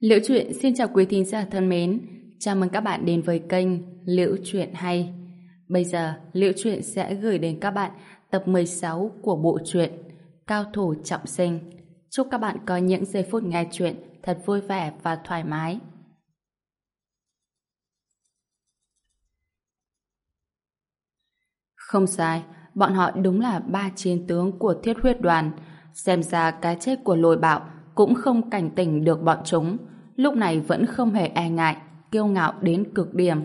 Liễu Chuyện xin chào quý thính giả thân mến. Chào mừng các bạn đến với kênh Liễu Chuyện Hay. Bây giờ, Liễu Chuyện sẽ gửi đến các bạn tập 16 của bộ truyện Cao Thủ Trọng Sinh. Chúc các bạn có những giây phút nghe chuyện thật vui vẻ và thoải mái. Không sai, bọn họ đúng là ba chiến tướng của Thiết Huyết Đoàn. Xem ra cái chết của Lôi Bạo cũng không cảnh tỉnh được bọn chúng. Lúc này vẫn không hề e ngại, kiêu ngạo đến cực điểm.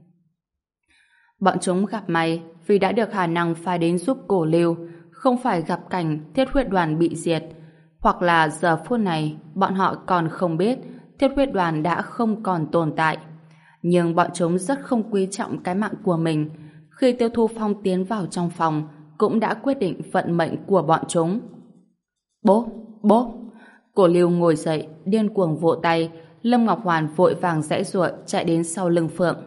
Bọn chúng gặp may vì đã được Hà Năng phái đến giúp Cổ Lưu, không phải gặp cảnh Thiết Huyết Đoàn bị diệt. Hoặc là giờ phút này bọn họ còn không biết Thiết Huyết Đoàn đã không còn tồn tại. Nhưng bọn chúng rất không quý trọng cái mạng của mình. Khi Tiêu Thu Phong tiến vào trong phòng, cũng đã quyết định vận mệnh của bọn chúng. Bố! Bố! Cổ Lưu ngồi dậy, điên cuồng vỗ tay. Lâm Ngọc Hoàn vội vàng giãy giụa chạy đến sau lưng Phượng.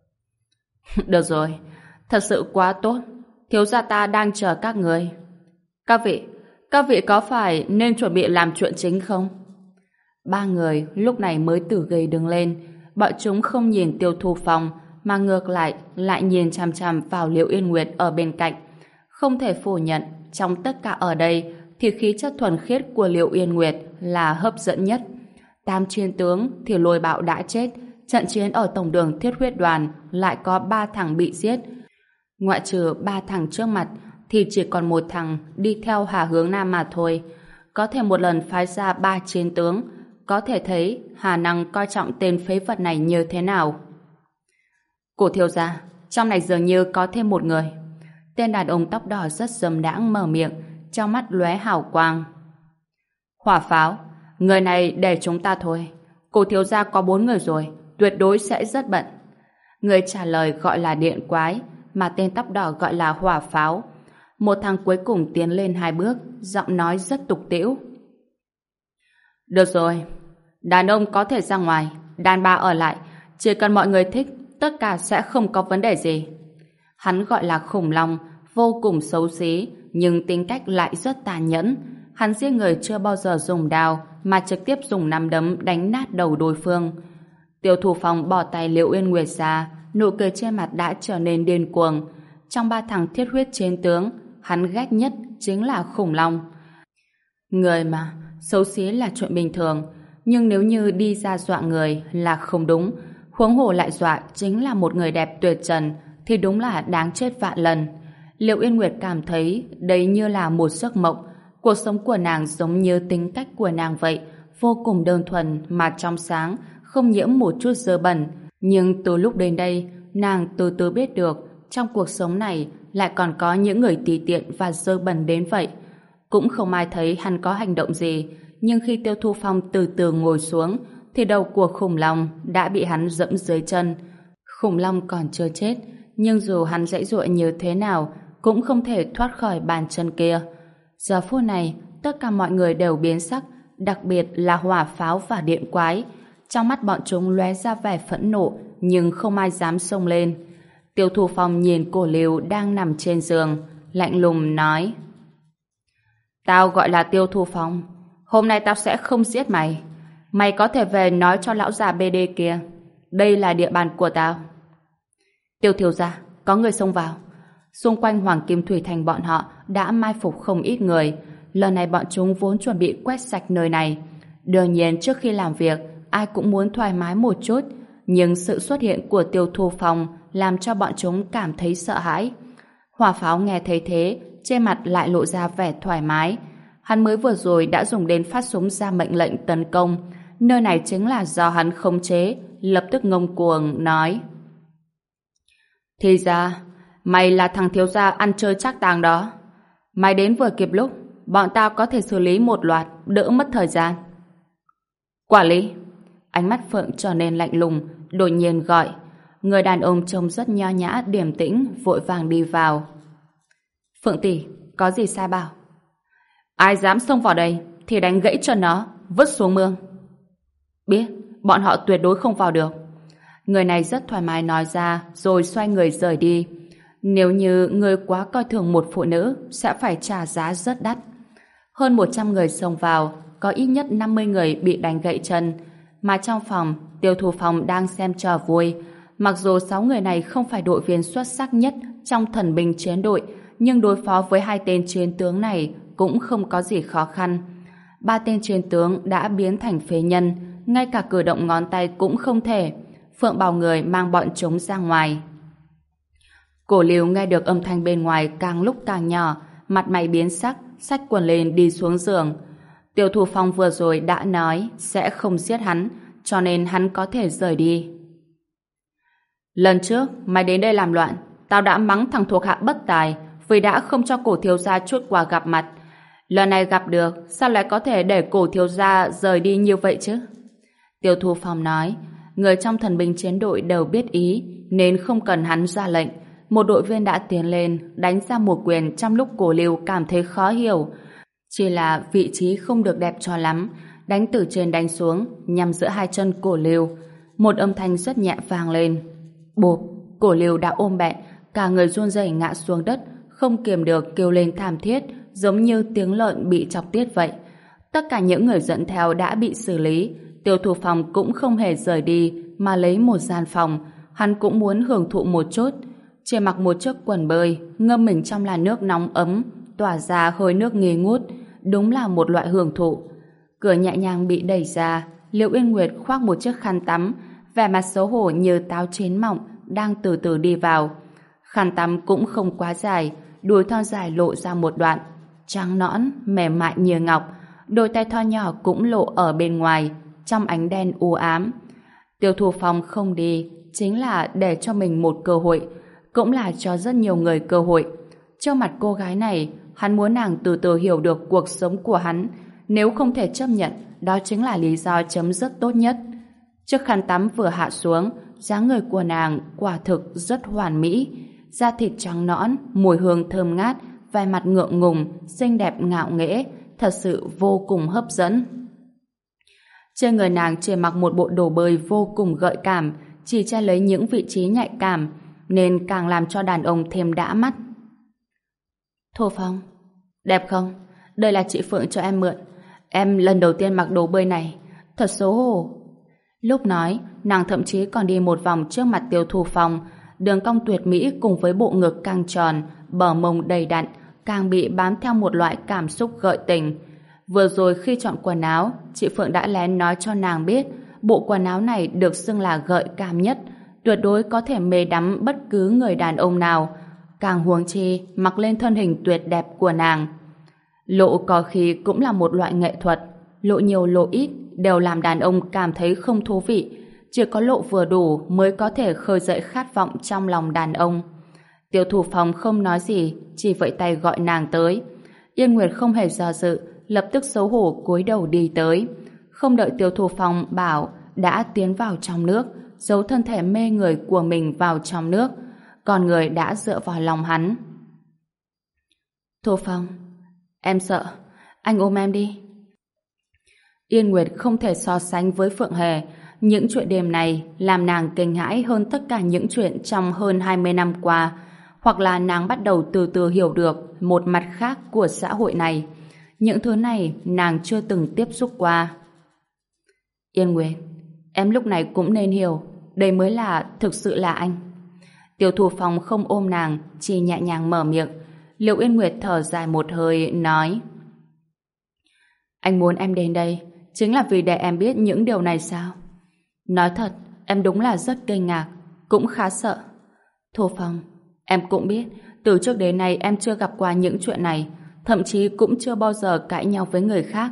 Được rồi, thật sự quá tốt. Thiếu gia ta đang chờ các người. Các vị có phải nên chuẩn bị làm chuyện chính không? Ba người lúc này mới từ ghế đứng lên. Bọn chúng không nhìn Tiêu Thu Phong, mà ngược lại nhìn chằm chằm vào Liễu Yên Nguyệt ở bên cạnh. Không thể phủ nhận, trong tất cả ở đây thì khí chất thuần khiết của Liễu Yên Nguyệt là hấp dẫn nhất. Tam chiến tướng thì Lôi Bạo đã chết, trận chiến ở tổng đường Thiết Huyết Đoàn lại có 3 thằng bị giết. Ngoại trừ 3 thằng trước mặt thì chỉ còn một thằng đi theo Hà Hướng Nam mà thôi. Có thể một lần phái ra 3 chiến tướng, có thể thấy Hà Năng coi trọng tên phế vật này như thế nào. Cổ thiếu gia, trong này dường như có thêm một người. Tên đàn ông tóc đỏ rất dâm đãng mở miệng, trong mắt lóe hào quang. Hỏa Pháo, người này để chúng ta thôi. Cổ thiếu gia có 4 người rồi, tuyệt đối sẽ rất bận. Người trả lời gọi là Điện Quái, mà tên tóc đỏ gọi là Hỏa Pháo. Một thằng cuối cùng tiến lên 2 bước, giọng nói rất tục tĩu. Được rồi, đàn ông có thể ra ngoài, đàn bà ở lại, chỉ cần mọi người thích, tất cả sẽ không có vấn đề gì. Hắn gọi là Khủng Long, vô cùng xấu xí, nhưng tính cách lại rất tàn nhẫn. Hắn giết người chưa bao giờ dùng đao, mà trực tiếp dùng nắm đấm đánh nát đầu đối phương. Tiêu Thủ Phong bỏ tay Liễu Yên Nguyệt ra, nụ cười trên mặt đã trở nên điên cuồng. Trong 3 thằng thiết huyết chiến tướng, hắn ghét nhất chính là Khủng Long. Người mà, xấu xí là chuyện bình thường, nhưng nếu như đi ra dọa người là không đúng, huống hồ lại dọa chính là một người đẹp tuyệt trần, thì đúng là đáng chết vạn lần. Liễu Yên Nguyệt cảm thấy đây như là một giấc mộng. Cuộc sống của nàng giống như tính cách của nàng vậy, vô cùng đơn thuần mà trong sáng, không nhiễm một chút dơ bẩn. Nhưng từ lúc đến đây, nàng từ từ biết được trong cuộc sống này lại còn có những người tùy tiện và dơ bẩn đến vậy. Cũng không ai thấy hắn có hành động gì, nhưng khi Tiêu Thu Phong từ từ ngồi xuống thì đầu của Khủng Long đã bị hắn dẫm dưới chân. Khủng Long còn chưa chết, nhưng dù hắn giãy giụa như thế nào cũng không thể thoát khỏi bàn chân kia. Giờ phút này, tất cả mọi người đều biến sắc, đặc biệt là Hỏa Pháo và Điện Quái. Trong mắt bọn chúng lóe ra vẻ phẫn nộ, nhưng không ai dám xông lên. Tiêu Thu Phong nhìn Cổ Lưu đang nằm trên giường, lạnh lùng nói: Tao gọi là Tiêu Thu Phong, hôm nay tao sẽ không giết mày. Mày có thể về nói cho lão già BD kia, đây là địa bàn của tao. Tiêu thiếu gia, có người xông vào. Xung quanh Hoàng Kim Thủy Thành bọn họ đã mai phục không ít người. Lần này bọn chúng vốn chuẩn bị quét sạch nơi này. Đương nhiên trước khi làm việc, ai cũng muốn thoải mái một chút, nhưng sự xuất hiện của Tiêu Thu Phong làm cho bọn chúng cảm thấy sợ hãi. Hỏa Pháo nghe thấy thế, trên mặt lại lộ ra vẻ thoải mái. Hắn mới vừa rồi đã dùng đến phát súng ra mệnh lệnh tấn công. Nơi này chính là do hắn khống chế, lập tức ngông cuồng nói: Thì ra mày là thằng thiếu gia ăn chơi trác tàng đó. Mày đến vừa kịp lúc, bọn tao có thể xử lý một loạt, đỡ mất thời gian. Quản lý. Ánh mắt Phượng trở nên lạnh lùng, đột nhiên gọi. Người đàn ông trông rất nho nhã, điềm tĩnh, vội vàng đi vào. Phượng tỷ, có gì sai bảo? Ai dám xông vào đây thì đánh gãy chân nó, vứt xuống mương. Biết, bọn họ tuyệt đối không vào được. Người này rất thoải mái nói ra, rồi xoay người rời đi. Nếu như người quá coi thường một phụ nữ, sẽ phải trả giá rất đắt. Hơn 100 người xông vào, có ít nhất 50 người bị đánh gãy chân. mà trong phòng, Tiêu Thu Phong đang xem trò vui. Mặc dù 6 người này không phải đội viên xuất sắc nhất trong thần binh chiến đội, nhưng đối phó với 2 tên chiến tướng này cũng không có gì khó khăn. 3 tên chiến tướng đã biến thành phế nhân, ngay cả cử động ngón tay cũng không thể. Phượng bảo người mang bọn chúng ra ngoài. Cổ Lưu nghe được âm thanh bên ngoài càng lúc càng nhỏ, mặt mày biến sắc, xách quần lên đi xuống giường. Tiêu Thu Phong vừa rồi đã nói sẽ không giết hắn, cho nên hắn có thể rời đi. Lần trước mày đến đây làm loạn, tao đã mắng thằng thuộc hạ bất tài vì đã không cho cổ thiếu gia chút quà gặp mặt. Lần này gặp được, sao lại có thể để cổ thiếu gia rời đi như vậy chứ? Tiêu Thu Phong nói, người trong thần binh chiến đội đều biết ý, nên không cần hắn ra lệnh. Một đội viên đã tiến lên, đánh ra một quyền trong lúc Cổ Lưu cảm thấy khó hiểu. Chỉ là vị trí không được đẹp cho lắm, đánh từ trên đánh xuống, nhằm giữa hai chân Cổ Lưu. Một âm thanh rất nhẹ vang lên. Bộp, Cổ Lưu đã ôm bẹn, cả người run rẩy ngã xuống đất, không kiềm được kêu lên thảm thiết, giống như tiếng lợn bị chọc tiết vậy. Tất cả những người dẫn theo đã bị xử lý. Tiêu Thu Phong cũng không hề rời đi, mà lấy một gian phòng. Hắn cũng muốn hưởng thụ một chút. Chỉ mặc một chiếc quần bơi, ngâm mình trong làn nước nóng ấm, tỏa ra hơi nước nghi ngút, đúng là một loại hưởng thụ. Cửa nhẹ nhàng bị đẩy ra, Liễu Uyên Nguyệt khoác một chiếc khăn tắm, vẻ mặt xấu hổ như táo chín mọng, đang từ từ đi vào. Khăn tắm cũng không quá dài, đuôi thon dài lộ ra một đoạn, trắng nõn, mềm mại như ngọc, đôi tay thon nhỏ cũng lộ ở bên ngoài, trong ánh đen u ám. Tiêu Thu Phong không đi, chính là để cho mình một cơ hội, cũng là cho rất nhiều người cơ hội. Trước mặt cô gái này, hắn muốn nàng từ từ hiểu được cuộc sống của hắn. Nếu không thể chấp nhận, đó chính là lý do chấm dứt tốt nhất. Chiếc khăn tắm vừa hạ xuống, dáng người của nàng quả thực rất hoàn mỹ. Da thịt trắng nõn, mùi hương thơm ngát, vẻ mặt ngượng ngùng, xinh đẹp ngạo nghễ, thật sự vô cùng hấp dẫn. Trên người nàng chỉ mặc một bộ đồ bơi vô cùng gợi cảm, chỉ che lấy những vị trí nhạy cảm, nên càng làm cho đàn ông thêm đã mắt. Thu Phong, đẹp không? Đây là chị Phượng cho em mượn. Em lần đầu tiên mặc đồ bơi này, thật xấu hổ. Lúc nói, nàng thậm chí còn đi một vòng trước mặt Tiêu Thu Phong, đường cong tuyệt mỹ cùng với bộ ngực căng tròn, bờ mông đầy đặn, càng bị bám theo một loại cảm xúc gợi tình. Vừa rồi khi chọn quần áo, chị Phượng đã lén nói cho nàng biết bộ quần áo này được xưng là gợi cảm nhất, tuyệt đối có thể mê đắm bất cứ người đàn ông nào, càng huống chi mặc lên thân hình tuyệt đẹp của nàng. Lộ có khi cũng là một loại nghệ thuật, lộ nhiều lộ ít đều làm đàn ông cảm thấy không thú vị, chỉ có lộ vừa đủ mới có thể khơi dậy khát vọng trong lòng đàn ông. Tiêu Thủ Phong không nói gì, chỉ vẫy tay gọi nàng tới. Yên Nguyệt không hề do dự, lập tức xấu hổ cúi đầu đi tới. Không đợi Tiêu Thủ Phong bảo, đã tiến vào trong nước, giấu thân thể mê người của mình vào trong nước, còn người đã dựa vào lòng hắn. Thu Phong, em sợ, anh ôm em đi. Yên Nguyệt không thể so sánh với Phượng Hề. Những chuyện đêm này làm nàng kinh hãi hơn tất cả những chuyện trong hơn 20 năm qua, hoặc là nàng bắt đầu từ từ hiểu được một mặt khác của xã hội này. Những thứ này nàng chưa từng tiếp xúc qua. Yên Nguyệt, em lúc này cũng nên hiểu, đây mới là thực sự là anh. Tiêu Thủ Phong không ôm nàng, chỉ nhẹ nhàng mở miệng. Liệu Yên Nguyệt thở dài một hơi, nói: Anh muốn em đến đây chính là vì để em biết những điều này sao? Nói thật, em đúng là rất kinh ngạc, cũng khá sợ. Thủ Phong, em cũng biết, từ trước đến nay em chưa gặp qua những chuyện này, thậm chí cũng chưa bao giờ cãi nhau với người khác.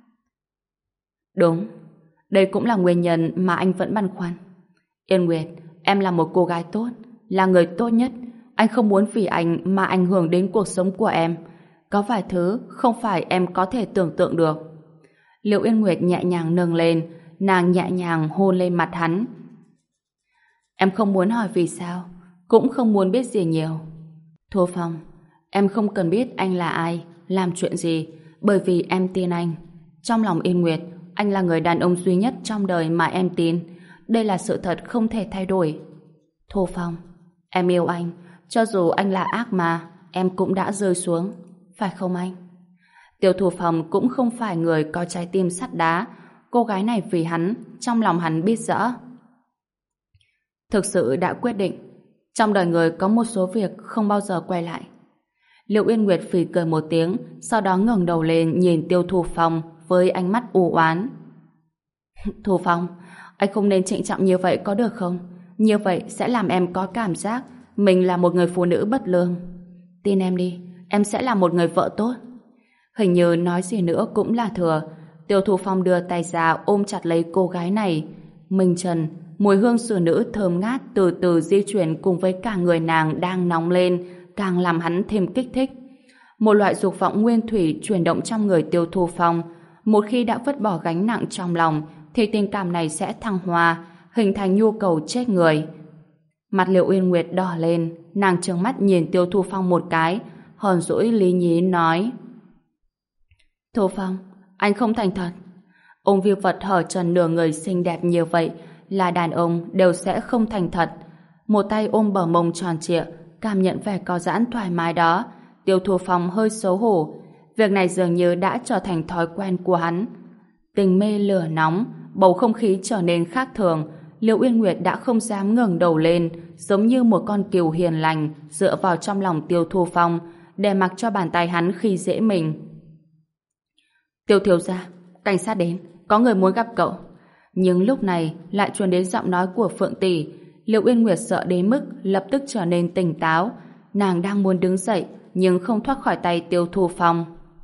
Đúng, đây cũng là nguyên nhân mà anh vẫn băn khoăn. Yên Nguyệt, em là một cô gái tốt, là người tốt nhất. Anh không muốn vì anh mà ảnh hưởng đến cuộc sống của em. Có vài thứ không phải em có thể tưởng tượng được. Liệu Yên Nguyệt nhẹ nhàng nâng lên, nàng nhẹ nhàng hôn lên mặt hắn. Em không muốn hỏi vì sao, cũng không muốn biết gì nhiều. Thu Phong, em không cần biết anh là ai, làm chuyện gì, bởi vì em tin anh. Trong lòng Yên Nguyệt, anh là người đàn ông duy nhất trong đời mà em tin. Đây là sự thật không thể thay đổi. Thu Phong, em yêu anh, cho dù anh là ác ma, em cũng đã rơi xuống, phải không anh? Tiêu Thủ Phong cũng không phải người có trái tim sắt đá. cô gái này vì hắn, trong lòng hắn biết rõ. Thực sự đã quyết định, trong đời người có một số việc không bao giờ quay lại. Liệu Uyên Nguyệt phì cười một tiếng, sau đó ngẩng đầu lên nhìn Tiêu Thu Phong với ánh mắt u oán. Thu Phong, anh không nên trịnh trọng như vậy có được không? Như vậy sẽ làm em có cảm giác mình là một người phụ nữ bất lương. Tin em đi, em sẽ là một người vợ tốt. Hình như nói gì nữa cũng là thừa. Tiêu Thu Phong đưa tay ra ôm chặt lấy cô gái này. Minh Trần, mùi hương xử nữ thơm ngát từ từ di chuyển cùng với cả người nàng đang nóng lên, càng làm hắn thêm kích thích. Một loại dục vọng nguyên thủy chuyển động trong người Tiêu Thu Phong. Một khi đã vứt bỏ gánh nặng trong lòng, thì tình cảm này sẽ thăng hoa, hình thành nhu cầu chết người. Mặt Liệu Uyên Nguyệt đỏ lên, nàng trừng mắt nhìn Tiêu Thu Phong một cái, hờn dỗi lý nhí nói: Thu Phong, anh không thành thật. Ông viêu vật hở trần nửa người xinh đẹp như vậy, là đàn ông đều sẽ không thành thật. Một tay ôm bờ mông tròn trịa, cảm nhận vẻ có giãn thoải mái đó, Tiêu Thu Phong hơi xấu hổ. Việc này dường như đã trở thành thói quen của hắn. Tình mê lửa nóng, bầu không khí trở nên khác thường. Liệu Uyên Nguyệt đã không dám ngẩng đầu lên, giống như một con cừu hiền lành dựa vào trong lòng Tiêu Thu Phong, để mặc cho bàn tay hắn khi dễ mình. Tiêu thiếu gia, cảnh sát đến, có người muốn gặp cậu. Nhưng lúc này lại truyền đến giọng nói của Phượng tỷ. Liệu Uyên Nguyệt sợ đến mức lập tức trở nên tỉnh táo. Nàng đang muốn đứng dậy nhưng không thoát khỏi tay Tiêu Thu Phong.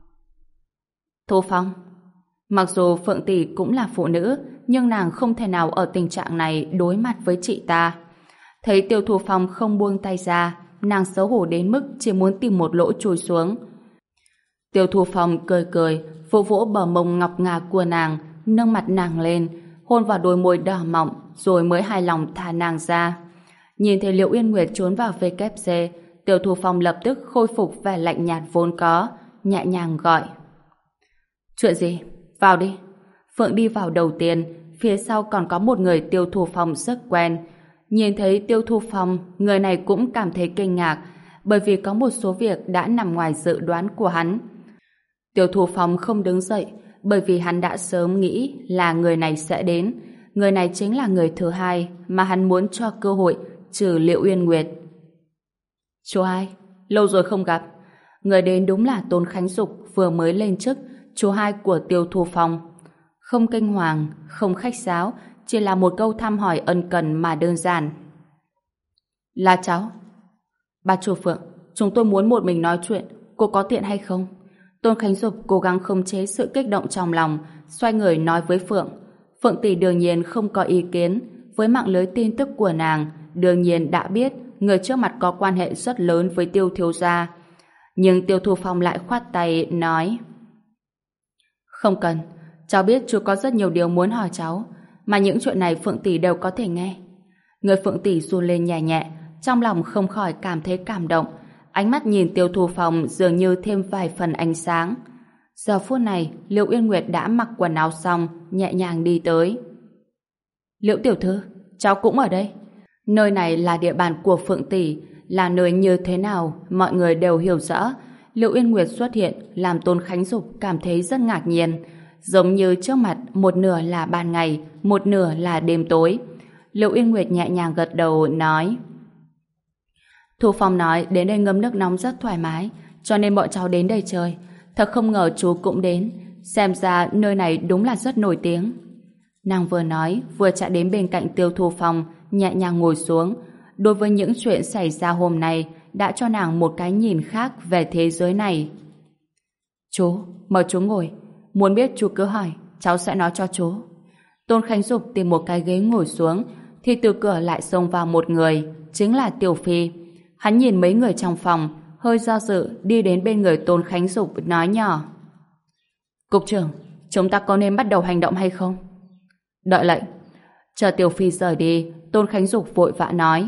Thu Phong. Mặc dù Phượng tỷ cũng là phụ nữ, nhưng nàng không thể nào ở tình trạng này đối mặt với chị ta. Thấy Tiêu Thu Phong không buông tay ra, nàng xấu hổ đến mức chỉ muốn tìm một lỗ chui xuống. Tiêu Thu Phong cười cười, vỗ vỗ bờ mông ngọc ngà của nàng, nâng mặt nàng lên, hôn vào đôi môi đỏ mọng, rồi mới hài lòng thả nàng ra. Nhìn thấy Liệu Uyên Nguyệt trốn vào WC, Tiêu Thu Phong lập tức khôi phục vẻ lạnh nhạt vốn có, nhẹ nhàng gọi: Chuyện gì? Vào đi. Phượng đi vào đầu tiên, phía sau còn có một người Tiêu Thu Phong rất quen. Nhìn thấy Tiêu Thu Phong, người này cũng cảm thấy kinh ngạc, bởi vì có một số việc đã nằm ngoài dự đoán của hắn. Tiêu Thu Phong không đứng dậy, bởi vì hắn đã sớm nghĩ là người này sẽ đến. Người này chính là người thứ hai mà hắn muốn cho cơ hội trừ Liệu Uyên Nguyệt. Chú hai, lâu rồi không gặp. Người đến đúng là Tôn Khánh Dục vừa mới lên chức, chú hai của Tiêu Thu Phong. Không kinh hoàng, không khách sáo, chỉ là một câu thăm hỏi ân cần mà đơn giản. Là cháu. Bà chủ Phượng, chúng tôi muốn một mình nói chuyện, cô có tiện hay không? Tôn Khánh Dục cố gắng khống chế sự kích động trong lòng, xoay người nói với Phượng. Phượng tỷ đương nhiên không có ý kiến. Với mạng lưới tin tức của nàng, đương nhiên đã biết người trước mặt có quan hệ rất lớn với Tiêu thiếu gia. Nhưng Tiêu Thu Phong lại khoát tay nói: Không cần, cháu biết chú có rất nhiều điều muốn hỏi cháu, mà những chuyện này Phượng tỷ đều có thể nghe. Người Phượng tỷ run lên nhẹ nhẹ, trong lòng không khỏi cảm thấy cảm động. Ánh mắt nhìn Tiêu Thu Phong dường như thêm vài phần ánh sáng. Giờ phút này, Liệu Uyên Nguyệt đã mặc quần áo xong, nhẹ nhàng đi tới. Liễu tiểu thư, cháu cũng ở đây. Nơi này là địa bàn của Phượng tỷ, là nơi như thế nào mọi người đều hiểu rõ. Liệu Uyên Nguyệt xuất hiện làm Tôn Khánh Dục cảm thấy rất ngạc nhiên, giống như trước mặt một nửa là ban ngày, một nửa là đêm tối. Liệu Uyên Nguyệt nhẹ nhàng gật đầu nói: Thu Phong nói đến đây ngâm nước nóng rất thoải mái, cho nên bọn cháu đến đây chơi. Thật không ngờ chú cũng đến, xem ra nơi này đúng là rất nổi tiếng. Nàng vừa nói vừa chạy đến bên cạnh Tiêu Thu Phong, nhẹ nhàng ngồi xuống. Đối với những chuyện xảy ra hôm nay đã cho nàng một cái nhìn khác về thế giới này. Chú, mời chú ngồi. Muốn biết chú cứ hỏi, cháu sẽ nói cho chú. Tôn Khánh Dục tìm một cái ghế ngồi xuống, thì từ cửa lại xông vào một người, chính là Tiểu Phi. Hắn nhìn mấy người trong phòng, hơi do dự đi đến bên người Tôn Khánh Dục nói nhỏ: Cục trưởng, chúng ta có nên bắt đầu hành động hay không? Đợi lệnh. Chờ Tiểu Phi rời đi, Tôn Khánh Dục vội vã nói: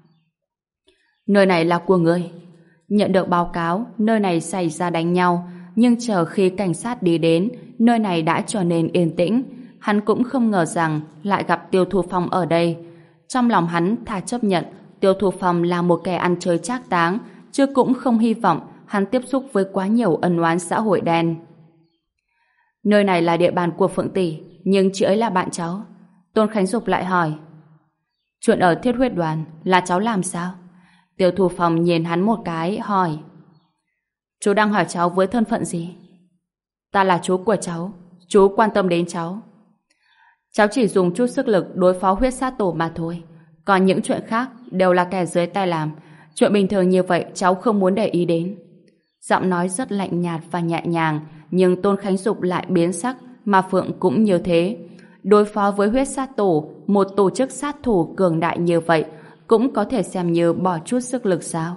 Nơi này là của ngươi. Nhận được báo cáo, nơi này xảy ra đánh nhau, nhưng chờ khi cảnh sát đi đến, nơi này đã trở nên yên tĩnh. Hắn cũng không ngờ rằng lại gặp Tiêu Thu Phong ở đây. Trong lòng hắn thà chấp nhận Tiêu Thu Phong là một kẻ ăn chơi trác táng, chứ cũng không hy vọng hắn tiếp xúc với quá nhiều ân oán xã hội đen. Nơi này là địa bàn của Phượng tỷ, nhưng chị ấy là bạn cháu. Tôn Khánh Dục lại hỏi. Chuyện ở Thiết Huyết Đoàn là cháu làm sao? Tiêu Thu Phong nhìn hắn một cái, hỏi. Chú đang hỏi cháu với thân phận gì? Ta là chú của cháu, chú quan tâm đến cháu. Cháu chỉ dùng chút sức lực đối phó huyết sát tổ mà thôi. Còn những chuyện khác đều là kẻ dưới tay làm. Chuyện bình thường như vậy cháu không muốn để ý đến. Giọng nói rất lạnh nhạt và nhẹ nhàng, nhưng Tôn Khánh Dục lại biến sắc, mà Phượng cũng như thế. Đối phó với huyết sát tổ, một tổ chức sát thủ cường đại như vậy, cũng có thể xem như bỏ chút sức lực sao?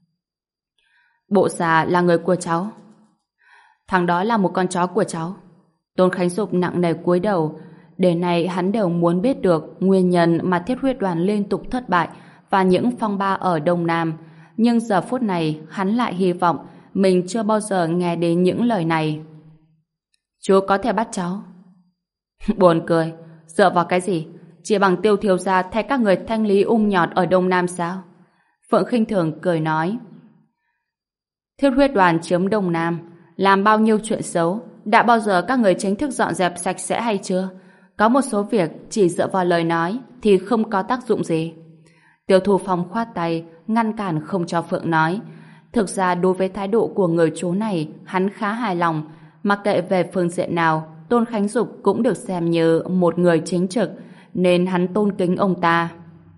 Bộ già là người của cháu. Thằng đó là một con chó của cháu. Tôn Khánh Dục nặng nề cúi đầu. Đến nay hắn đều muốn biết được nguyên nhân mà Thiết Huyết Đoàn liên tục thất bại và những phong ba ở Đông Nam. Nhưng giờ phút này hắn lại hy vọng mình chưa bao giờ nghe đến những lời này. Chú có thể bắt cháu. Buồn cười. Dựa vào cái gì? Chỉ bằng Tiêu thiếu gia thay các người thanh lý nhọt ở Đông Nam sao? Phượng khinh thường cười nói. Thiết Huyết Đoàn chiếm Đông Nam, làm bao nhiêu chuyện xấu, đã bao giờ các người chính thức dọn dẹp sạch sẽ hay chưa? Có một số việc chỉ dựa vào lời nói thì không có tác dụng gì. Tiêu Thu Phong khoát tay, ngăn cản không cho Phượng nói. Thực ra đối với thái độ của người chú này, hắn khá hài lòng. Mặc kệ về phương diện nào, Tôn Khánh Dục cũng được xem như một người chính trực, nên hắn tôn kính ông ta.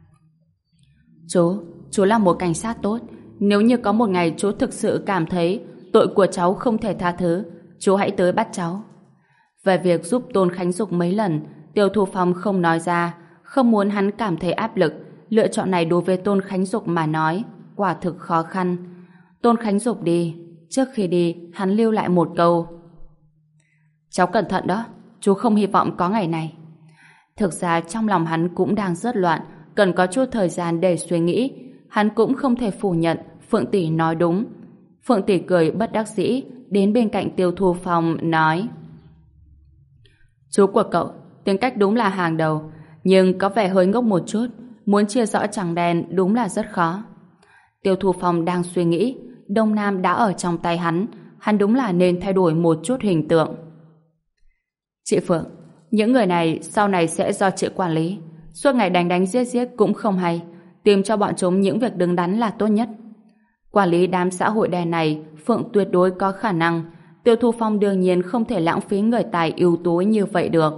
Chú là một cảnh sát tốt. Nếu như có một ngày chú thực sự cảm thấy tội của cháu không thể tha thứ, chú hãy tới bắt cháu. Về việc giúp Tôn Khánh Dục mấy lần, Tiêu Thu Phong không nói ra, không muốn hắn cảm thấy áp lực. Lựa chọn này đối với Tôn Khánh Dục mà nói, quả thực khó khăn. Tôn Khánh Dục đi. Trước khi đi, hắn lưu lại một câu. Cháu cẩn thận đó, chú không hy vọng có ngày này. Thực ra trong lòng hắn cũng đang rất loạn, cần có chút thời gian để suy nghĩ. Hắn cũng không thể phủ nhận Phượng tỷ nói đúng. Phượng tỷ cười bất đắc dĩ, đến bên cạnh Tiêu Thu Phong nói. Chú của cậu, tính cách đúng là hàng đầu, nhưng có vẻ hơi ngốc một chút, muốn chia rõ trắng đen đúng là rất khó. Tiêu Thu Phong đang suy nghĩ, Đông Nam đã ở trong tay hắn đúng là nên thay đổi một chút hình tượng. Chị Phượng, những người này sau này sẽ do chị quản lý, suốt ngày đánh đánh giết giết cũng không hay, tìm cho bọn chúng những việc đứng đắn là tốt nhất. Quản lý đám xã hội đen này, Phượng tuyệt đối có khả năng. Tiêu Thu Phong đương nhiên không thể lãng phí người tài ưu tú như vậy được.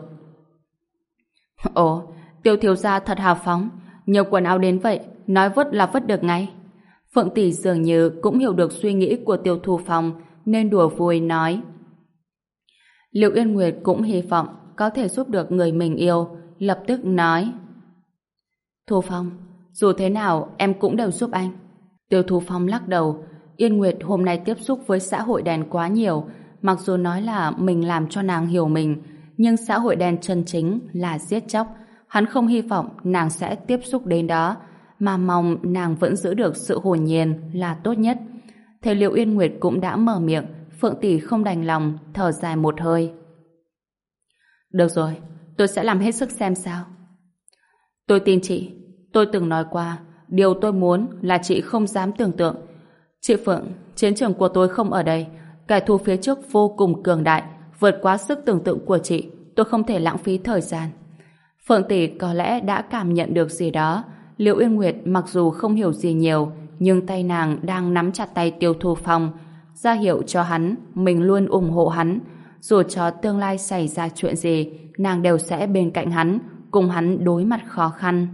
Ồ, Tiêu thiếu gia thật hào phóng, nhiều quần áo đến vậy, nói vứt là vứt được ngay. Phượng tỷ dường như cũng hiểu được suy nghĩ của Tiêu Thu Phong, nên đùa vui nói. Liệu Yên Nguyệt cũng hy vọng có thể giúp được người mình yêu, lập tức nói. Thu Phong, dù thế nào em cũng đều giúp anh. Tiêu Thu Phong lắc đầu. Yên Nguyệt hôm nay tiếp xúc với xã hội đen quá nhiều, mặc dù nói là mình làm cho nàng hiểu mình, nhưng xã hội đen chân chính là giết chóc. Hắn không hy vọng nàng sẽ tiếp xúc đến đó, mà mong nàng vẫn giữ được sự hồn nhiên là tốt nhất. Thế Liệu Yên Nguyệt cũng đã mở miệng, Phượng tỷ không đành lòng, thở dài một hơi. Được rồi, tôi sẽ làm hết sức xem sao. Tôi tin chị. Tôi từng nói qua, điều tôi muốn là chị không dám tưởng tượng. Chị Phượng, chiến trường của tôi không ở đây. Kẻ thù phía trước vô cùng cường đại, vượt quá sức tưởng tượng của chị. Tôi không thể lãng phí thời gian. Phượng tỷ có lẽ đã cảm nhận được gì đó. Liệu Yên Nguyệt mặc dù không hiểu gì nhiều, nhưng tay nàng đang nắm chặt tay Tiêu Thu Phong, ra hiệu cho hắn mình luôn ủng hộ hắn. Dù cho tương lai xảy ra chuyện gì, nàng đều sẽ bên cạnh hắn, cùng hắn đối mặt khó khăn.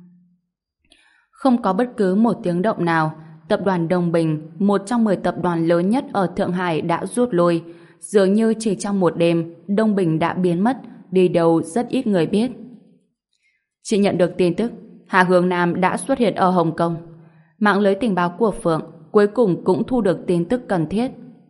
Không có bất cứ một tiếng động nào, tập đoàn Đông Bình, một trong 10 tập đoàn lớn nhất ở Thượng Hải đã rút lui. Dường như chỉ trong một đêm, Đông Bình đã biến mất, đi đâu rất ít người biết. Chị nhận được tin tức, Hà Hướng Nam đã xuất hiện ở Hồng Kông. Mạng lưới tình báo của Phượng cuối cùng cũng thu được tin tức cần thiết.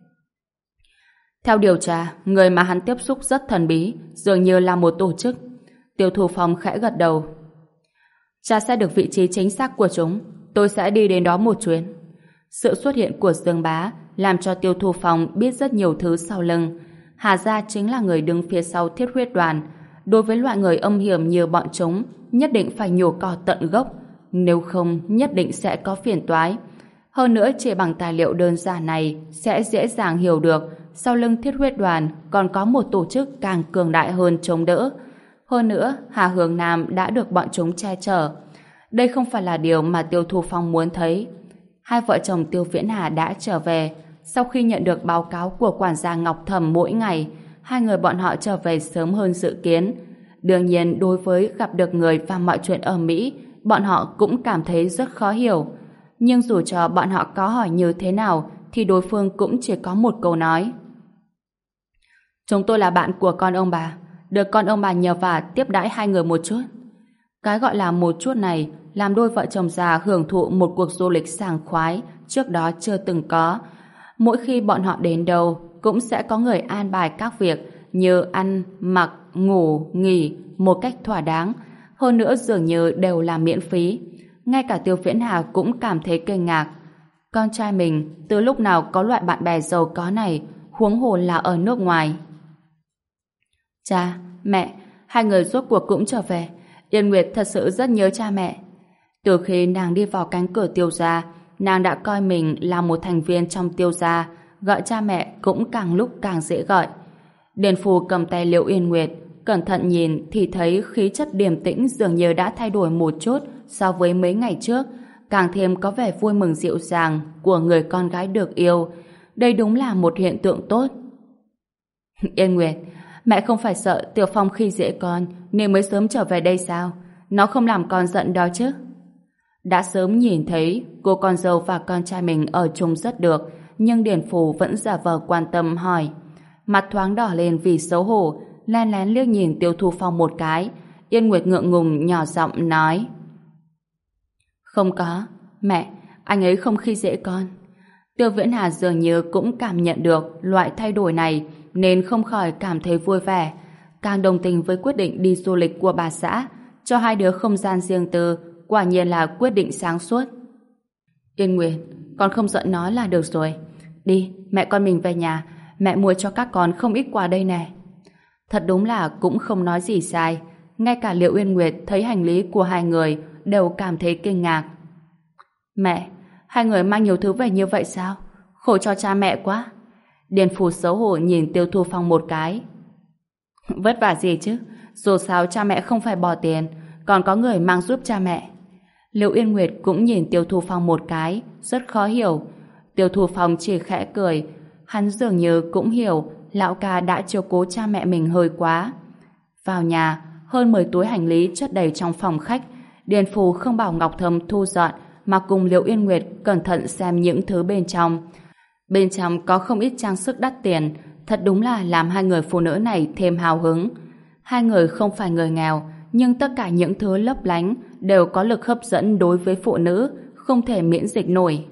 Theo điều tra, người mà hắn tiếp xúc rất thần bí, dường như là một tổ chức. Tiêu Thu Phong khẽ gật đầu. Tra xét được vị trí chính xác của chúng, tôi sẽ đi đến đó một chuyến. Sự xuất hiện của Dương Bá làm cho Tiêu Thu Phong biết rất nhiều thứ sau lưng. Hà Gia chính là người đứng phía sau Thiết Huyết Đoàn. Đối với loại người âm hiểm như bọn chúng, nhất định phải nhổ cỏ tận gốc, nếu không nhất định sẽ có phiền toái. Hơn nữa chỉ bằng tài liệu đơn giản này sẽ dễ dàng hiểu được sau lưng Thiết Huyết Đoàn còn có một tổ chức càng cường đại hơn chống đỡ. Hơn nữa, Hà Hướng Nam đã được bọn chúng che chở. Đây không phải là điều mà Tiêu Thu Phong muốn thấy. Hai vợ chồng Tiêu Viễn Hà đã trở về. Sau khi nhận được báo cáo của quản gia Ngọc Thầm mỗi ngày, hai người bọn họ trở về sớm hơn dự kiến. Đương nhiên, đối với gặp được người và mọi chuyện ở Mỹ, bọn họ cũng cảm thấy rất khó hiểu. Nhưng dù cho bọn họ có hỏi như thế nào, thì đối phương cũng chỉ có một câu nói. Chúng tôi là bạn của con ông bà, được con ông bà nhờ vả tiếp đãi hai người một chút. Cái gọi là một chút này làm đôi vợ chồng già hưởng thụ một cuộc du lịch sảng khoái trước đó chưa từng có. Mỗi khi bọn họ đến đâu cũng sẽ có người an bài các việc như ăn, mặc, ngủ, nghỉ một cách thỏa đáng. Hơn nữa dường như đều là miễn phí. Ngay cả Tiêu Viễn Hà cũng cảm thấy kinh ngạc. Con trai mình từ lúc nào có loại bạn bè giàu có này, huống hồ là ở nước ngoài. Cha, mẹ, hai người rốt cuộc cũng trở về. Yên Nguyệt thật sự rất nhớ cha mẹ. Từ khi nàng đi vào cánh cửa Tiêu gia, nàng đã coi mình là một thành viên trong Tiêu gia, gọi cha mẹ cũng càng lúc càng dễ gọi. Điền Phù cầm tay Liễu Yên Nguyệt, cẩn thận nhìn thì thấy khí chất điềm tĩnh dường như đã thay đổi một chút so với mấy ngày trước, càng thêm có vẻ vui mừng dịu dàng của người con gái được yêu. Đây đúng là một hiện tượng tốt. Yên Nguyệt, mẹ không phải sợ Tiểu Phong khi dễ con nên mới sớm trở về đây sao? Nó không làm con giận đó chứ? Đã sớm nhìn thấy cô con dâu và con trai mình ở chung rất được, nhưng Điền Phù vẫn giả vờ quan tâm hỏi. Mặt thoáng đỏ lên vì xấu hổ, lén lén liếc nhìn Tiêu Thu Phong một cái. Yên Nguyệt ngượng ngùng nhỏ giọng nói: Không có, mẹ, anh ấy không khi dễ con. Tiêu Viễn Hà dường như cũng cảm nhận được loại thay đổi này nên không khỏi cảm thấy vui vẻ, càng đồng tình với quyết định đi du lịch của bà xã, cho hai đứa không gian riêng tư, quả nhiên là quyết định sáng suốt. Yên Nguyệt, con không giận nó là được rồi. Đi, mẹ con mình về nhà, mẹ mua cho các con không ít quà đây nè. Thật đúng là cũng không nói gì sai, ngay cả Liễu Yên Nguyệt thấy hành lý của hai người đều cảm thấy kinh ngạc. Mẹ, hai người mang nhiều thứ về như vậy sao? Khổ cho cha mẹ quá. Điền Phù xấu hổ nhìn Tiêu Thu Phong một cái. Vất vả gì chứ, dù sao cha mẹ không phải bỏ tiền, còn có người mang giúp cha mẹ. Liễu Yên Nguyệt cũng nhìn Tiêu Thu Phong một cái, rất khó hiểu. Tiêu Thu Phong chỉ khẽ cười, hắn dường như cũng hiểu lão ca đã chiếu cố cha mẹ mình hơi quá. Vào nhà, hơn 10 túi hành lý chất đầy trong phòng khách. Điền Phù không bảo Ngọc Thâm thu dọn, mà cùng Liễu Yên Nguyệt cẩn thận xem những thứ bên trong. Bên trong có không ít trang sức đắt tiền, thật đúng là làm hai người phụ nữ này thêm hào hứng. Hai người không phải người nghèo, nhưng tất cả những thứ lấp lánh đều có lực hấp dẫn đối với phụ nữ, không thể miễn dịch nổi.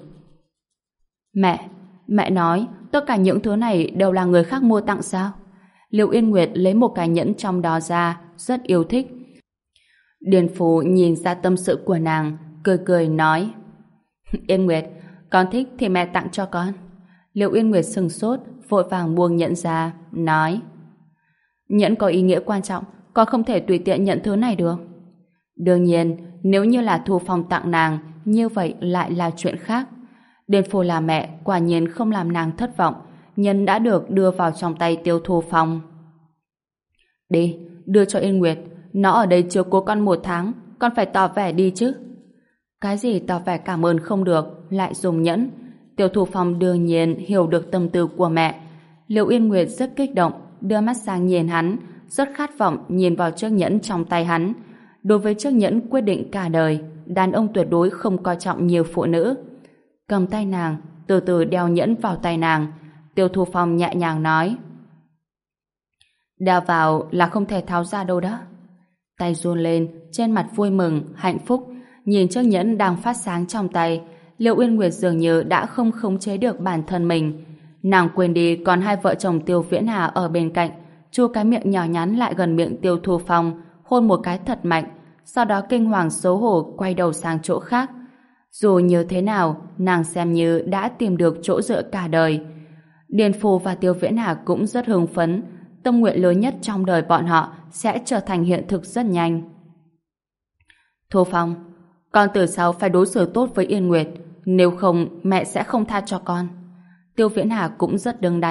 Mẹ nói tất cả những thứ này đều là người khác mua tặng sao? Liễu Yên Nguyệt lấy một cái nhẫn trong đó ra, rất yêu thích. Điền Phù nhìn ra tâm sự của nàng, cười cười nói: Yên Nguyệt, con thích thì mẹ tặng cho con. Liễu Yên Nguyệt sừng sốt, vội vàng buông nhẫn ra, nói: Nhẫn có ý nghĩa quan trọng, con không thể tùy tiện nhận thứ này được. Đương nhiên, nếu như là Thu Phong tặng nàng, như vậy lại là chuyện khác. Điền Phù là mẹ, quả nhiên không làm nàng thất vọng. Nhẫn đã được đưa vào trong tay Tiêu Thu Phong. Đi, đưa cho Yên Nguyệt. Nó ở đây chiếu cố con 1 tháng, con phải tỏ vẻ đi chứ. Cái gì tỏ vẻ cảm ơn không được, lại dùng nhẫn. Tiêu Thu Phong đương nhiên hiểu được tâm tư của mẹ. Liễu Yên Nguyệt rất kích động, đưa mắt sang nhìn hắn, rất khát vọng nhìn vào chiếc nhẫn trong tay hắn. Đối với chiếc nhẫn quyết định cả đời, đàn ông tuyệt đối không coi trọng nhiều phụ nữ. Cầm tay nàng, từ từ đeo nhẫn vào tay nàng. Tiêu Thu Phong nhẹ nhàng nói: Đeo vào là không thể tháo ra đâu đó. Tay run lên, trên mặt vui mừng, hạnh phúc, nhìn chiếc nhẫn đang phát sáng trong tay. Liễu Uyên Nguyệt dường như đã không khống chế được bản thân mình. Nàng quên đi còn hai vợ chồng Tiêu Viễn Hà ở bên cạnh, chu cái miệng nhỏ nhắn lại gần miệng Tiêu Thu Phong, hôn một cái thật mạnh, sau đó kinh hoàng xấu hổ quay đầu sang chỗ khác. Dù như thế nào, nàng xem như đã tìm được chỗ dựa cả đời. Điền Phù và Tiêu Viễn Hà cũng rất hưng phấn, tâm nguyện lớn nhất trong đời bọn họ sẽ trở thành hiện thực rất nhanh. Thu Phong, con từ sau phải đối xử tốt với Yên Nguyệt, nếu không mẹ sẽ không tha cho con. Tiêu Viễn Hà cũng rất đứng đắn,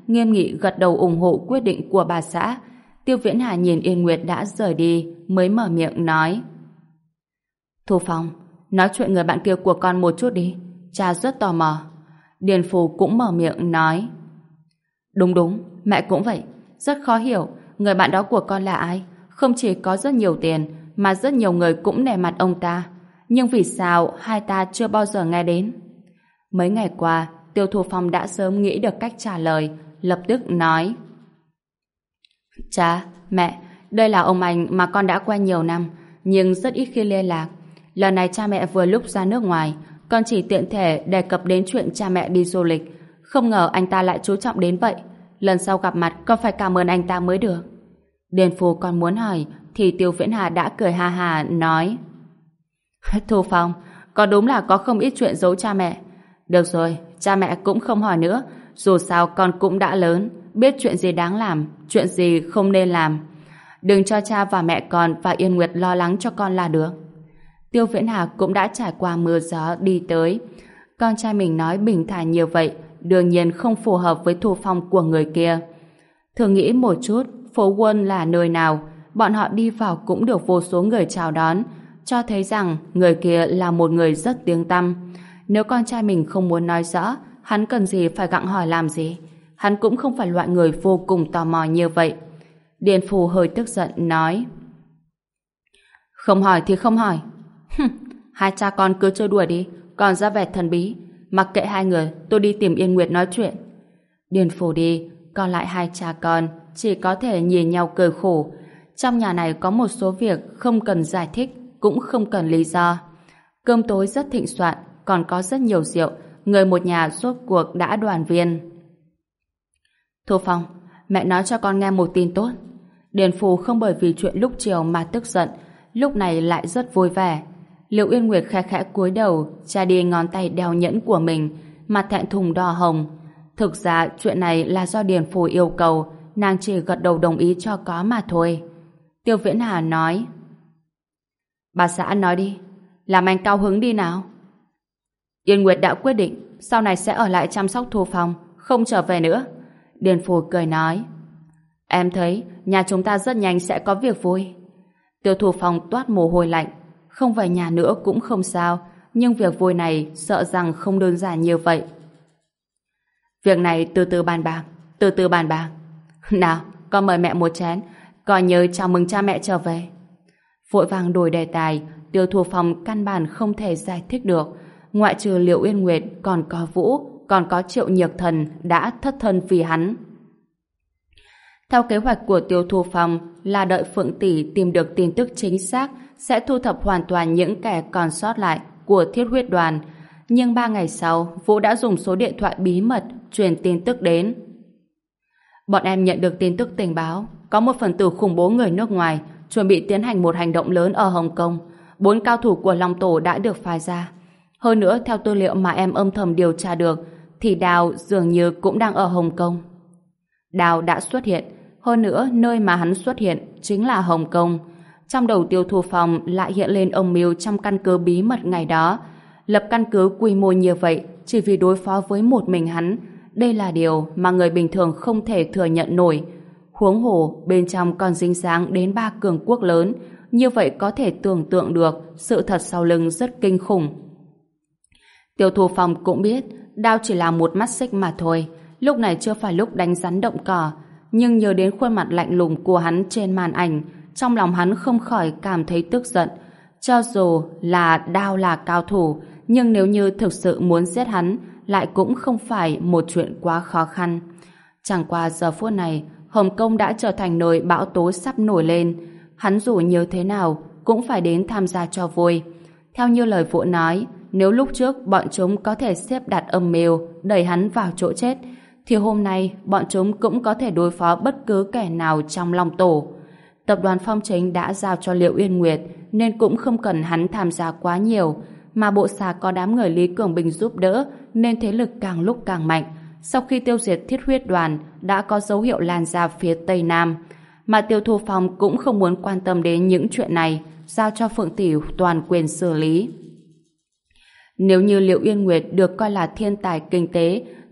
nghiêm nghị gật đầu ủng hộ quyết định của bà xã. Tiêu Viễn Hà nhìn Yên Nguyệt đã rời đi, mới mở miệng nói. Thu Phong, nói chuyện người bạn kia của con một chút đi, cha rất tò mò. Điền Phù cũng mở miệng nói. Đúng, mẹ cũng vậy. Rất khó hiểu, người bạn đó của con là ai? Không chỉ có rất nhiều tiền, mà rất nhiều người cũng nể mặt ông ta. Nhưng vì sao hai ta chưa bao giờ nghe đến? Mấy ngày qua, Tiêu Thu Phong đã sớm nghĩ được cách trả lời, lập tức nói. Cha, mẹ, đây là ông anh mà con đã quen nhiều năm, nhưng rất ít khi liên lạc. Lần này cha mẹ vừa lúc ra nước ngoài, con chỉ tiện thể đề cập đến chuyện cha mẹ đi du lịch. Không ngờ anh ta lại chú trọng đến vậy. Lần sau gặp mặt con phải cảm ơn anh ta mới được. Điền Phù còn muốn hỏi thì Tiêu Viễn Hà đã cười ha hà nói. Thu Phong, có đúng là có không ít chuyện giấu cha mẹ. Được rồi, cha mẹ cũng không hỏi nữa. Dù sao con cũng đã lớn, biết chuyện gì đáng làm, chuyện gì không nên làm. Đừng cho cha và mẹ con và Yên Nguyệt lo lắng cho con là được. Tiêu Viễn Hà cũng đã trải qua mưa gió đi tới. Con trai mình nói bình thản như vậy, đương nhiên không phù hợp với Thu Phong của người kia. Thử nghĩ một chút, phố Quân là nơi nào, bọn họ đi vào cũng được vô số người chào đón, cho thấy rằng người kia là một người rất tiếng tăm. Nếu con trai mình không muốn nói rõ, hắn cần gì phải gặng hỏi làm gì? Hắn cũng không phải loại người vô cùng tò mò như vậy. Điền Phù hơi tức giận nói. Không hỏi thì không hỏi. Hai cha con cứ chơi đùa đi, còn ra vẻ thần bí. Mặc kệ hai người, tôi đi tìm Yên Nguyệt nói chuyện. Điền Phù đi, còn lại hai cha con chỉ có thể nhìn nhau cười khổ. Trong nhà này có một số việc không cần giải thích, cũng không cần lý do. Cơm tối rất thịnh soạn, còn có rất nhiều rượu, người một nhà rốt cuộc đã đoàn viên. Thu Phong, mẹ nói cho con nghe một tin tốt. Điền Phù không bởi vì chuyện lúc chiều mà tức giận, lúc này lại rất vui vẻ. Liệu Yên Nguyệt khẽ khẽ cúi đầu, tra đi ngón tay đeo nhẫn của mình, mặt thẹn thùng đỏ hồng. Thực ra chuyện này là do Điền Phù yêu cầu, nàng chỉ gật đầu đồng ý cho có mà thôi. Tiêu Viễn Hà nói. Bà xã nói đi, làm anh cao hứng đi nào. Yên Nguyệt đã quyết định sau này sẽ ở lại chăm sóc Thu Phong, không trở về nữa. Điền Phù cười nói. Em thấy nhà chúng ta rất nhanh sẽ có việc vui. Tiêu Thu Phong toát mồ hôi lạnh. Không về nhà nữa cũng không sao, nhưng việc vui này sợ rằng không đơn giản như vậy. Việc này từ từ bàn bạc, từ từ bàn bạc. Nào, con mời mẹ một chén, coi như chào mừng cha mẹ trở về. Vội vàng đổi đề tài, Tiêu Thu Phong căn bản không thể giải thích được. Ngoại trừ Liệu Yên Nguyệt, còn có Vũ, còn có Triệu Nhược Thần đã thất thân vì hắn. Theo kế hoạch của Tiêu Thu Phong là đợi Phượng Tỷ tìm được tin tức chính xác, sẽ thu thập hoàn toàn những kẻ còn sót lại của Thiết Huyết Đoàn. Nhưng 3 ngày sau, Vũ đã dùng số điện thoại bí mật truyền tin tức đến. Bọn em nhận được tin tức tình báo, có một phần tử khủng bố người nước ngoài chuẩn bị tiến hành một hành động lớn ở Hồng Kông. 4 cao thủ của Long Tổ đã được phái ra. Hơn nữa, theo tư liệu mà em âm thầm điều tra được, thì Đào dường như cũng đang ở Hồng Kông. Đào đã xuất hiện, hơn nữa nơi mà hắn xuất hiện chính là Hồng Kông. Trong đầu Tiêu Thu Phong lại hiện lên âm mưu trong căn cứ bí mật ngày đó. Lập căn cứ quy mô như vậy chỉ vì đối phó với một mình hắn. Đây là điều mà người bình thường không thể thừa nhận nổi. Huống hồ bên trong còn dính dáng đến 3 cường quốc lớn. Như vậy có thể tưởng tượng được sự thật sau lưng rất kinh khủng. Tiêu Thu Phong cũng biết Đao chỉ là một mắt xích mà thôi. Lúc này chưa phải lúc đánh rắn động cỏ. Nhưng nhớ đến khuôn mặt lạnh lùng của hắn trên màn ảnh, trong lòng hắn không khỏi cảm thấy tức giận. Cho dù là Đao là cao thủ, nhưng nếu như thực sự muốn giết hắn, lại cũng không phải một chuyện quá khó khăn. Chẳng qua giờ phút này, Hồng Kông đã trở thành nơi bão tố sắp nổi lên. Hắn dù như thế nào cũng phải đến tham gia cho vui. Theo như lời Vũ nói, nếu lúc trước bọn chúng có thể xếp đặt âm mưu đẩy hắn vào chỗ chết, thì hôm nay bọn chúng cũng có thể đối phó bất cứ kẻ nào trong Long Tổ. Tập đoàn Phong Chính đã giao cho Liệu Yên Nguyệt nên cũng không cần hắn tham gia quá nhiều, mà bộ xà có đám người Lý Cường Bình giúp đỡ nên thế lực càng lúc càng mạnh. Sau khi tiêu diệt Thiết Huyết Đoàn đã có dấu hiệu lan ra phía Tây Nam, mà Tiêu Thu Phong cũng không muốn quan tâm đến những chuyện này, giao cho Phượng Tỷ toàn quyền xử lý. Nếu như Liệu Yên Nguyệt được coi là thiên tài kinh tế,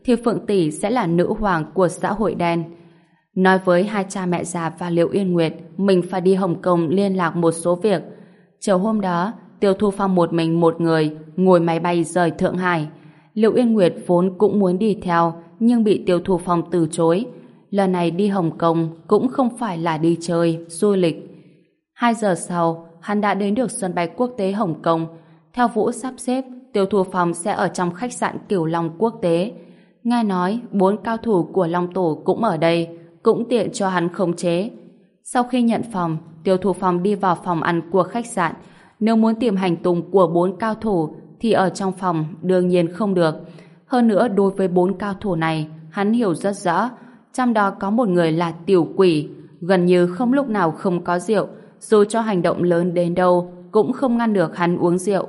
thì Phượng Tỷ sẽ là nữ hoàng của xã hội đen. Nói với hai cha mẹ già và Liệu Yên Nguyệt mình phải đi Hồng Kông liên lạc một số việc. Chiều hôm đó, Tiêu Thu Phong một mình một người ngồi máy bay rời Thượng Hải. Liệu Yên Nguyệt vốn cũng muốn đi theo nhưng bị Tiêu Thu Phong từ chối. Lần này đi Hồng Kông cũng không phải là đi chơi, du lịch. 2 giờ sau, hắn đã đến được sân bay quốc tế Hồng Kông. Theo Vũ sắp xếp, Tiêu Thu Phong sẽ ở trong khách sạn Cửu Long quốc tế. Nghe nói 4 cao thủ của Long Tổ cũng ở đây, cũng tiện cho hắn khống chế. Sau khi nhận phòng, Tiêu Thu Phong đi vào phòng ăn của khách sạn. Nếu muốn tìm hành tung của 4 cao thủ thì ở trong phòng đương nhiên không được. Hơn nữa đối với 4 cao thủ này, hắn hiểu rất rõ. Trong đó có một người là tiểu quỷ, gần như không lúc nào không có rượu, dù cho hành động lớn đến đâu cũng không ngăn được hắn uống rượu.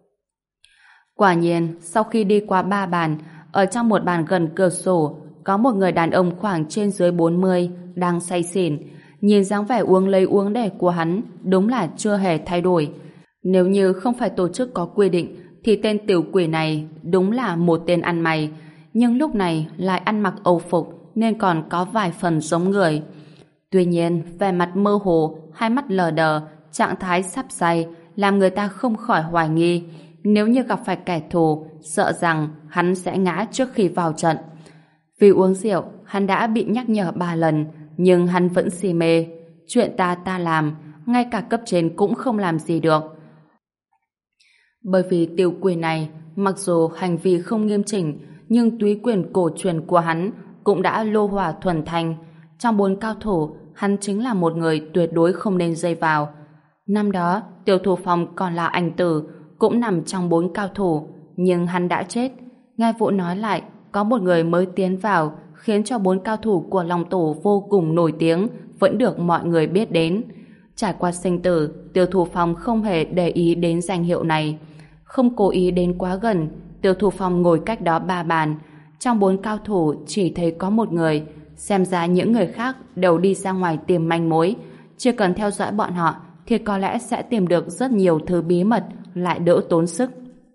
Quả nhiên, sau khi đi qua 3 bàn, ở trong một bàn gần cửa sổ, có một người đàn ông khoảng trên dưới 40 đang say xỉn. Nhìn dáng vẻ uống lấy uống để của hắn đúng là chưa hề thay đổi. Nếu như không phải tổ chức có quy định thì tên tiểu quỷ này đúng là một tên ăn mày, nhưng lúc này lại ăn mặc âu phục nên còn có vài phần giống người. Tuy nhiên, vẻ mặt mơ hồ, hai mắt lờ đờ, trạng thái sắp say làm người ta không khỏi hoài nghi. Nếu như gặp phải kẻ thù, sợ rằng hắn sẽ ngã trước khi vào trận. Vì uống rượu, hắn đã bị nhắc nhở 3 lần, nhưng hắn vẫn si mê. Chuyện ta làm, ngay cả cấp trên cũng không làm gì được. Bởi vì tiểu quỷ này, mặc dù hành vi không nghiêm chỉnh, nhưng túy quyền cổ truyền của hắn cũng đã lô hỏa thuần thành. Trong 4 cao thủ, hắn chính là một người tuyệt đối không nên dây vào. Năm đó, Tiêu Thu Phong còn là anh tử, cũng nằm trong 4 cao thủ, nhưng hắn đã chết. Nghe Vũ nói lại, có một người mới tiến vào, khiến cho 4 cao thủ của Long Tổ vô cùng nổi tiếng, vẫn được mọi người biết đến. Trải qua sinh tử, Tiêu Thu Phong không hề để ý đến danh hiệu này. Không cố ý đến quá gần, Tiêu Thu Phong ngồi cách đó 3 bàn. Trong 4 cao thủ chỉ thấy có một người, xem ra những người khác đều đi ra ngoài tìm manh mối. Chỉ cần theo dõi bọn họ thì có lẽ sẽ tìm được rất nhiều thứ bí mật, lại đỡ tốn sức.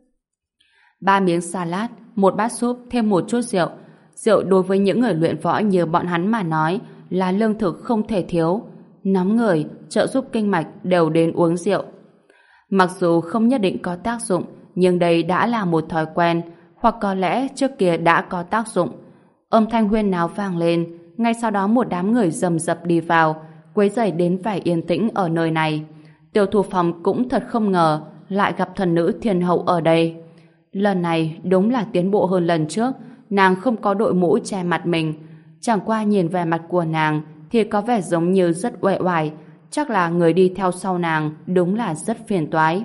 3 miếng salad, 1 bát súp thêm một chút rượu. Rượu đối với những người luyện võ như bọn hắn mà nói là lương thực không thể thiếu. Nóng người, trợ giúp kinh mạch đều đến uống rượu. Mặc dù không nhất định có tác dụng, nhưng đây đã là một thói quen, hoặc có lẽ trước kia đã có tác dụng. Âm thanh huyên náo vang lên, ngay sau đó một đám người rầm rập đi vào, quấy rầy đến vẻ yên tĩnh ở nơi này. Tiêu Thu Phong cũng thật không ngờ lại gặp thần nữ thiên hậu ở đây. Lần này đúng là tiến bộ hơn lần trước, nàng không có đội mũ che mặt mình. Chẳng qua nhìn vẻ mặt của nàng thì có vẻ giống như rất uể oải, chắc là người đi theo sau nàng đúng là rất phiền toái.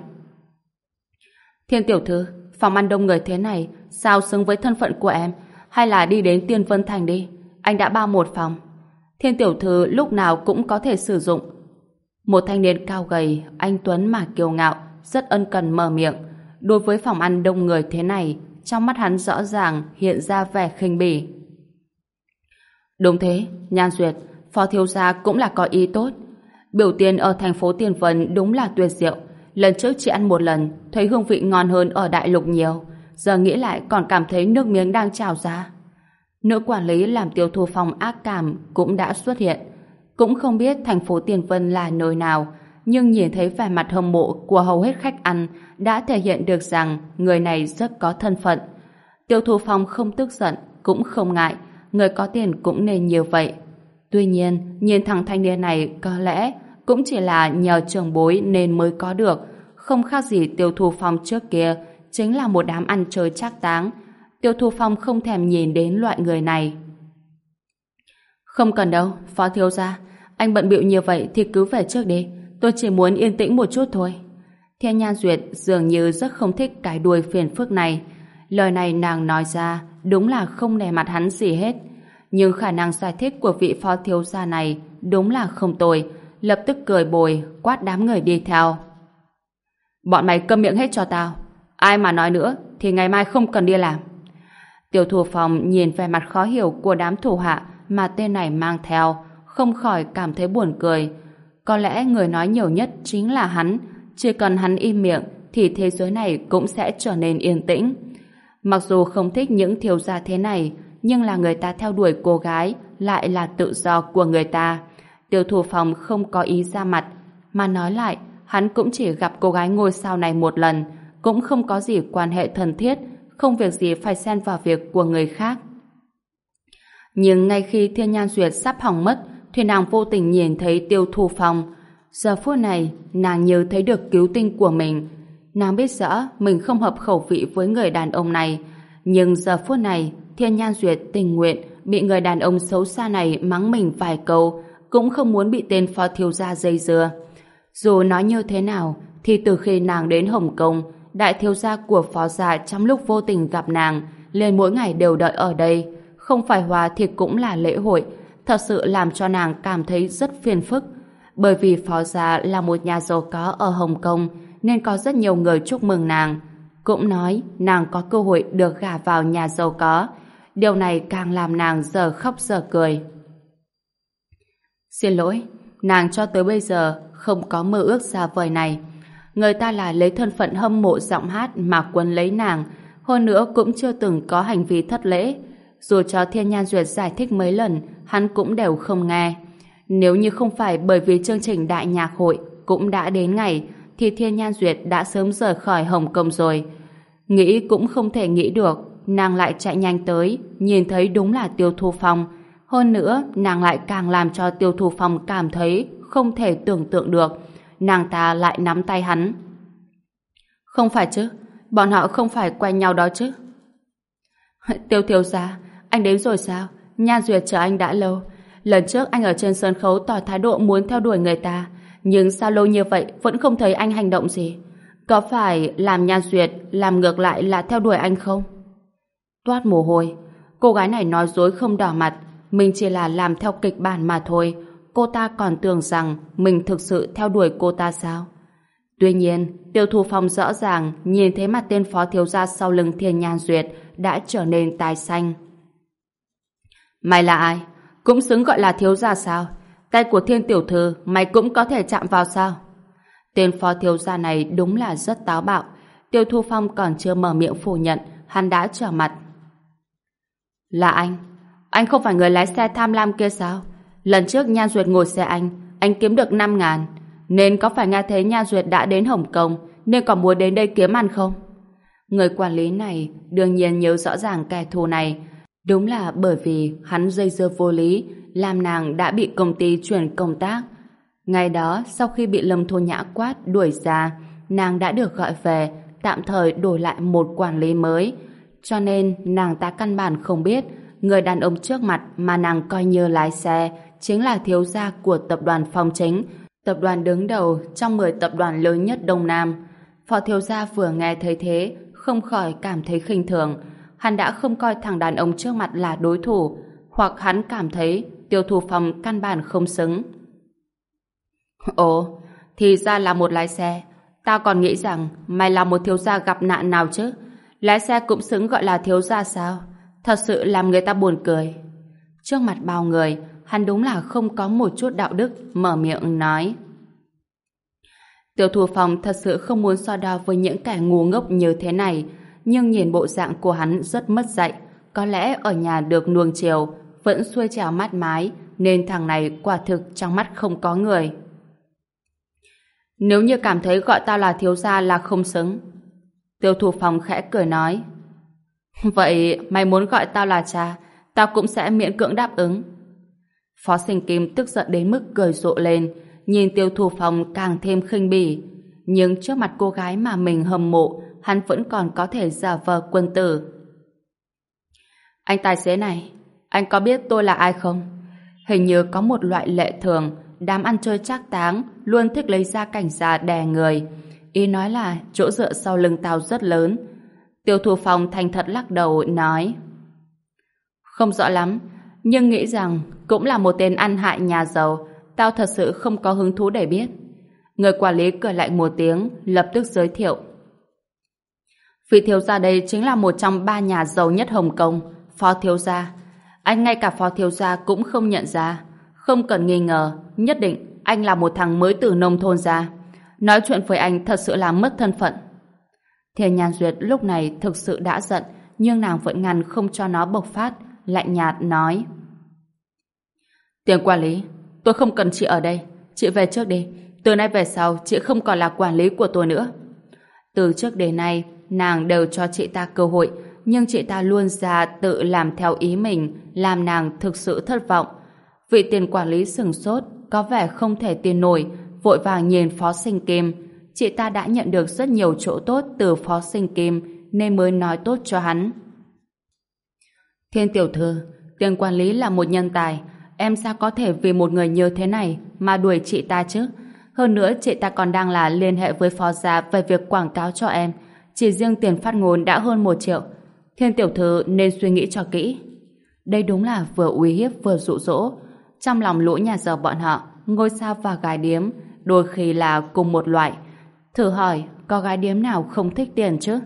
Thiên tiểu thư, phòng ăn đông người thế này sao xứng với thân phận của em, hay là đi đến Tiên Vân Thành đi, anh đã bao một phòng. Thiên tiểu thư lúc nào cũng có thể sử dụng. Một thanh niên cao gầy, anh tuấn mà kiêu ngạo, rất ân cần mở miệng. Đối với phòng ăn đông người thế này, trong mắt hắn rõ ràng hiện ra vẻ khinh bỉ. Đúng thế, Nhan Duyệt, phó thiếu gia cũng là có ý tốt. Biểu tiền ở thành phố Tiên Vân đúng là tuyệt diệu. Lần trước chỉ ăn một lần, thấy hương vị ngon hơn ở đại lục nhiều. Giờ nghĩ lại còn cảm thấy nước miếng đang trào ra. Nữ quản lý làm Tiêu Thu Phong ác cảm cũng đã xuất hiện. Cũng không biết thành phố Tiên Vân là nơi nào, nhưng nhìn thấy vẻ mặt hâm mộ của hầu hết khách ăn đã thể hiện được rằng người này rất có thân phận. Tiêu Thu Phong không tức giận, cũng không ngại, người có tiền cũng nên như vậy. Tuy nhiên, nhìn thằng thanh niên này có lẽ cũng chỉ là nhờ trưởng bối nên mới có được, không khác gì Tiêu Thu Phong trước kia, chính là một đám ăn chơi trác táng. Tiêu Thu Phong không thèm nhìn đến loại người này. Không cần đâu, phó thiếu gia, anh bận bịu như vậy thì cứ về trước đi, tôi chỉ muốn yên tĩnh một chút thôi. Thiên Nhan Duyệt dường như rất không thích cái đuôi phiền phức này. Lời này nàng nói ra đúng là không nể mặt hắn gì hết. Nhưng khả năng giải thích của vị phó thiếu gia này đúng là không tồi, lập tức cười bồi, quát đám người đi theo. Bọn mày câm miệng hết cho tao. Ai mà nói nữa thì ngày mai không cần đi làm. Tiêu Thu Phong nhìn vẻ mặt khó hiểu của đám thủ hạ mà tên này mang theo, không khỏi cảm thấy buồn cười. Có lẽ người nói nhiều nhất chính là hắn, chỉ cần hắn im miệng thì thế giới này cũng sẽ trở nên yên tĩnh. Mặc dù không thích những thiếu gia thế này, nhưng là người ta theo đuổi cô gái lại là tự do của người ta. Tiêu Thu Phong không có ý ra mặt, mà nói lại, hắn cũng chỉ gặp cô gái ngôi sao này một lần, cũng không có gì quan hệ thân thiết, không việc gì phải xen vào việc của người khác. Nhưng ngay khi Thiên Nhan Duyệt sắp hỏng mất, thì nàng vô tình nhìn thấy Tiêu Thu Phong. Giờ phút này, nàng như thấy được cứu tinh của mình. Nàng biết rõ mình không hợp khẩu vị với người đàn ông này, nhưng giờ phút này, Thiên Nhan Duyệt tình nguyện bị người đàn ông xấu xa này mắng mình vài câu, cũng không muốn bị tên phó thiếu gia dây dưa. Dù nói như thế nào, thì từ khi nàng đến Hồng Kông, đại thiếu gia của phó gia trong lúc vô tình gặp nàng, liền mỗi ngày đều đợi ở đây. Không phải hòa thì cũng là lễ hội, thật sự làm cho nàng cảm thấy rất phiền phức. Bởi vì phó gia là một nhà giàu có ở Hồng Kông, nên có rất nhiều người chúc mừng nàng. Cũng nói nàng có cơ hội được gả vào nhà giàu có. Điều này càng làm nàng giờ khóc giờ cười. Xin lỗi, nàng cho tới bây giờ không có mơ ước xa vời này. Người ta là lấy thân phận hâm mộ giọng hát mà quấn lấy nàng, hơn nữa cũng chưa từng có hành vi thất lễ. Dù cho Thiên Nhan Duyệt giải thích mấy lần, hắn cũng đều không nghe. Nếu như không phải bởi vì chương trình đại nhạc hội cũng đã đến ngày, thì Thiên Nhan Duyệt đã sớm rời khỏi Hồng Kông rồi. Nghĩ cũng không thể nghĩ được, nàng lại chạy nhanh tới, nhìn thấy đúng là Tiêu Thu Phong. Hơn nữa, nàng lại càng làm cho Tiêu Thu Phong cảm thấy không thể tưởng tượng được. Nàng ta lại nắm tay hắn. Không phải chứ, bọn họ không phải quen nhau đó chứ. Tiêu thiếu gia, anh đến rồi sao? Nhan Duyệt chờ anh đã lâu. Lần trước anh ở trên sân khấu tỏ thái độ muốn theo đuổi người ta, nhưng sao lâu như vậy vẫn không thấy anh hành động gì? Có phải làm Nhan Duyệt làm ngược lại là theo đuổi anh không? Toát mồ hôi. Cô gái này nói dối không đỏ mặt, mình chỉ là làm theo kịch bản mà thôi. Cô ta còn tưởng rằng mình thực sự theo đuổi cô ta sao? Tuy nhiên, Tiêu Thu Phong rõ ràng nhìn thấy mặt tên phó thiếu gia sau lưng Thiên Nhan Duyệt đã trở nên tái xanh. Mày là ai? Cũng xứng gọi là thiếu gia sao? Tay của Thiên tiểu thư mày cũng có thể chạm vào sao? Tên phó thiếu gia này đúng là rất táo bạo. Tiêu Thu Phong còn chưa mở miệng phủ nhận, hắn đã trở mặt. Là anh? Anh không phải người lái xe tham lam kia sao? Lần trước Nhan Duyệt ngồi xe anh kiếm được 5.000. Nên có phải nghe thấy Nhan Duyệt đã đến Hồng Kông nên còn muốn đến đây kiếm ăn không? Người quản lý này đương nhiên nhớ rõ ràng kẻ thù này. Đúng là bởi vì hắn dây dưa vô lý, làm nàng đã bị công ty chuyển công tác. Ngày đó, sau khi bị Lâm Thu Nhã quát đuổi ra, nàng đã được gọi về, tạm thời đổi lại một quản lý mới. Cho nên, nàng ta căn bản không biết, người đàn ông trước mặt mà nàng coi như lái xe chính là thiếu gia của tập đoàn Phong Chính, tập đoàn đứng đầu trong 10 tập đoàn lớn nhất Đông Nam. Phó thiếu gia vừa nghe thấy thế, không khỏi cảm thấy khinh thường. Hắn đã không coi thằng đàn ông trước mặt là đối thủ, hoặc hắn cảm thấy Tiêu Thu Phong căn bản không xứng. Ồ, thì ra là một lái xe. Tao còn nghĩ rằng mày là một thiếu gia gặp nạn nào chứ. Lái xe cũng xứng gọi là thiếu gia sao? Thật sự làm người ta buồn cười. Trước mặt bao người, hắn đúng là không có một chút đạo đức, mở miệng nói. Tiêu Thu Phong thật sự không muốn so đo với những kẻ ngu ngốc như thế này, nhưng nhìn bộ dạng của hắn rất mất dạy. Có lẽ ở nhà được nuông chiều, vẫn xuôi trèo mát mái, nên thằng này quả thực trong mắt không có người. Nếu như cảm thấy gọi tao là thiếu gia là không xứng. Tiêu Thu Phong khẽ cười nói. Vậy mày muốn gọi tao là cha, tao cũng sẽ miễn cưỡng đáp ứng. Phó Sinh Kim tức giận đến mức cười rộ lên, nhìn Tiêu Thu Phong càng thêm khinh bỉ. Nhưng trước mặt cô gái mà mình hâm mộ, hắn vẫn còn có thể giả vờ quân tử. Anh tài xế này, anh có biết tôi là ai không? Hình như có một loại lệ thường, đám ăn chơi trác táng luôn thích lấy ra cảnh giả đè người. Ý nói là chỗ dựa sau lưng tao rất lớn. Tiêu Thu Phong thành thật lắc đầu nói. Không rõ lắm, nhưng nghĩ rằng cũng là một tên ăn hại nhà giàu, tao thật sự không có hứng thú để biết. Người quản lý cười lạnh một tiếng, lập tức giới thiệu. Vị thiếu gia đây chính là một trong 3 nhà giàu nhất Hồng Kông, Phó thiếu gia. Anh ngay cả Phó thiếu gia cũng không nhận ra. Không cần nghi ngờ, nhất định anh là một thằng mới từ nông thôn ra. Nói chuyện với anh thật sự là mất thân phận. Thiên Nhan Duyệt lúc này thực sự đã giận, nhưng nàng vẫn ngăn không cho nó bộc phát, lạnh nhạt nói: Tiền quản lý, tôi không cần chị ở đây. Chị về trước đi. Từ nay về sau, chị không còn là quản lý của tôi nữa. Từ trước đến nay, nàng đều cho chị ta cơ hội, nhưng chị ta luôn ra tự làm theo ý mình, làm nàng thực sự thất vọng. Vị tiền quản lý sửng sốt, có vẻ không thể tin nổi, vội vàng nhìn Phó Sinh Kim. Chị ta đã nhận được rất nhiều chỗ tốt từ Phó Sinh Kim, nên mới nói tốt cho hắn. Thiên tiểu thư, tiền quản lý là một nhân tài. Em sao có thể vì một người như thế này mà đuổi chị ta chứ? Hơn nữa, chị ta còn đang là liên hệ với phó gia về việc quảng cáo cho em. Chỉ riêng tiền phát ngôn đã hơn 1 triệu. Thiên tiểu thư nên suy nghĩ cho kỹ. Đây đúng là vừa uy hiếp vừa dụ dỗ. Trong lòng lũ nhà giàu bọn họ, ngôi sao và gái điếm đôi khi là cùng một loại. Thử hỏi, có gái điếm nào không thích tiền chứ?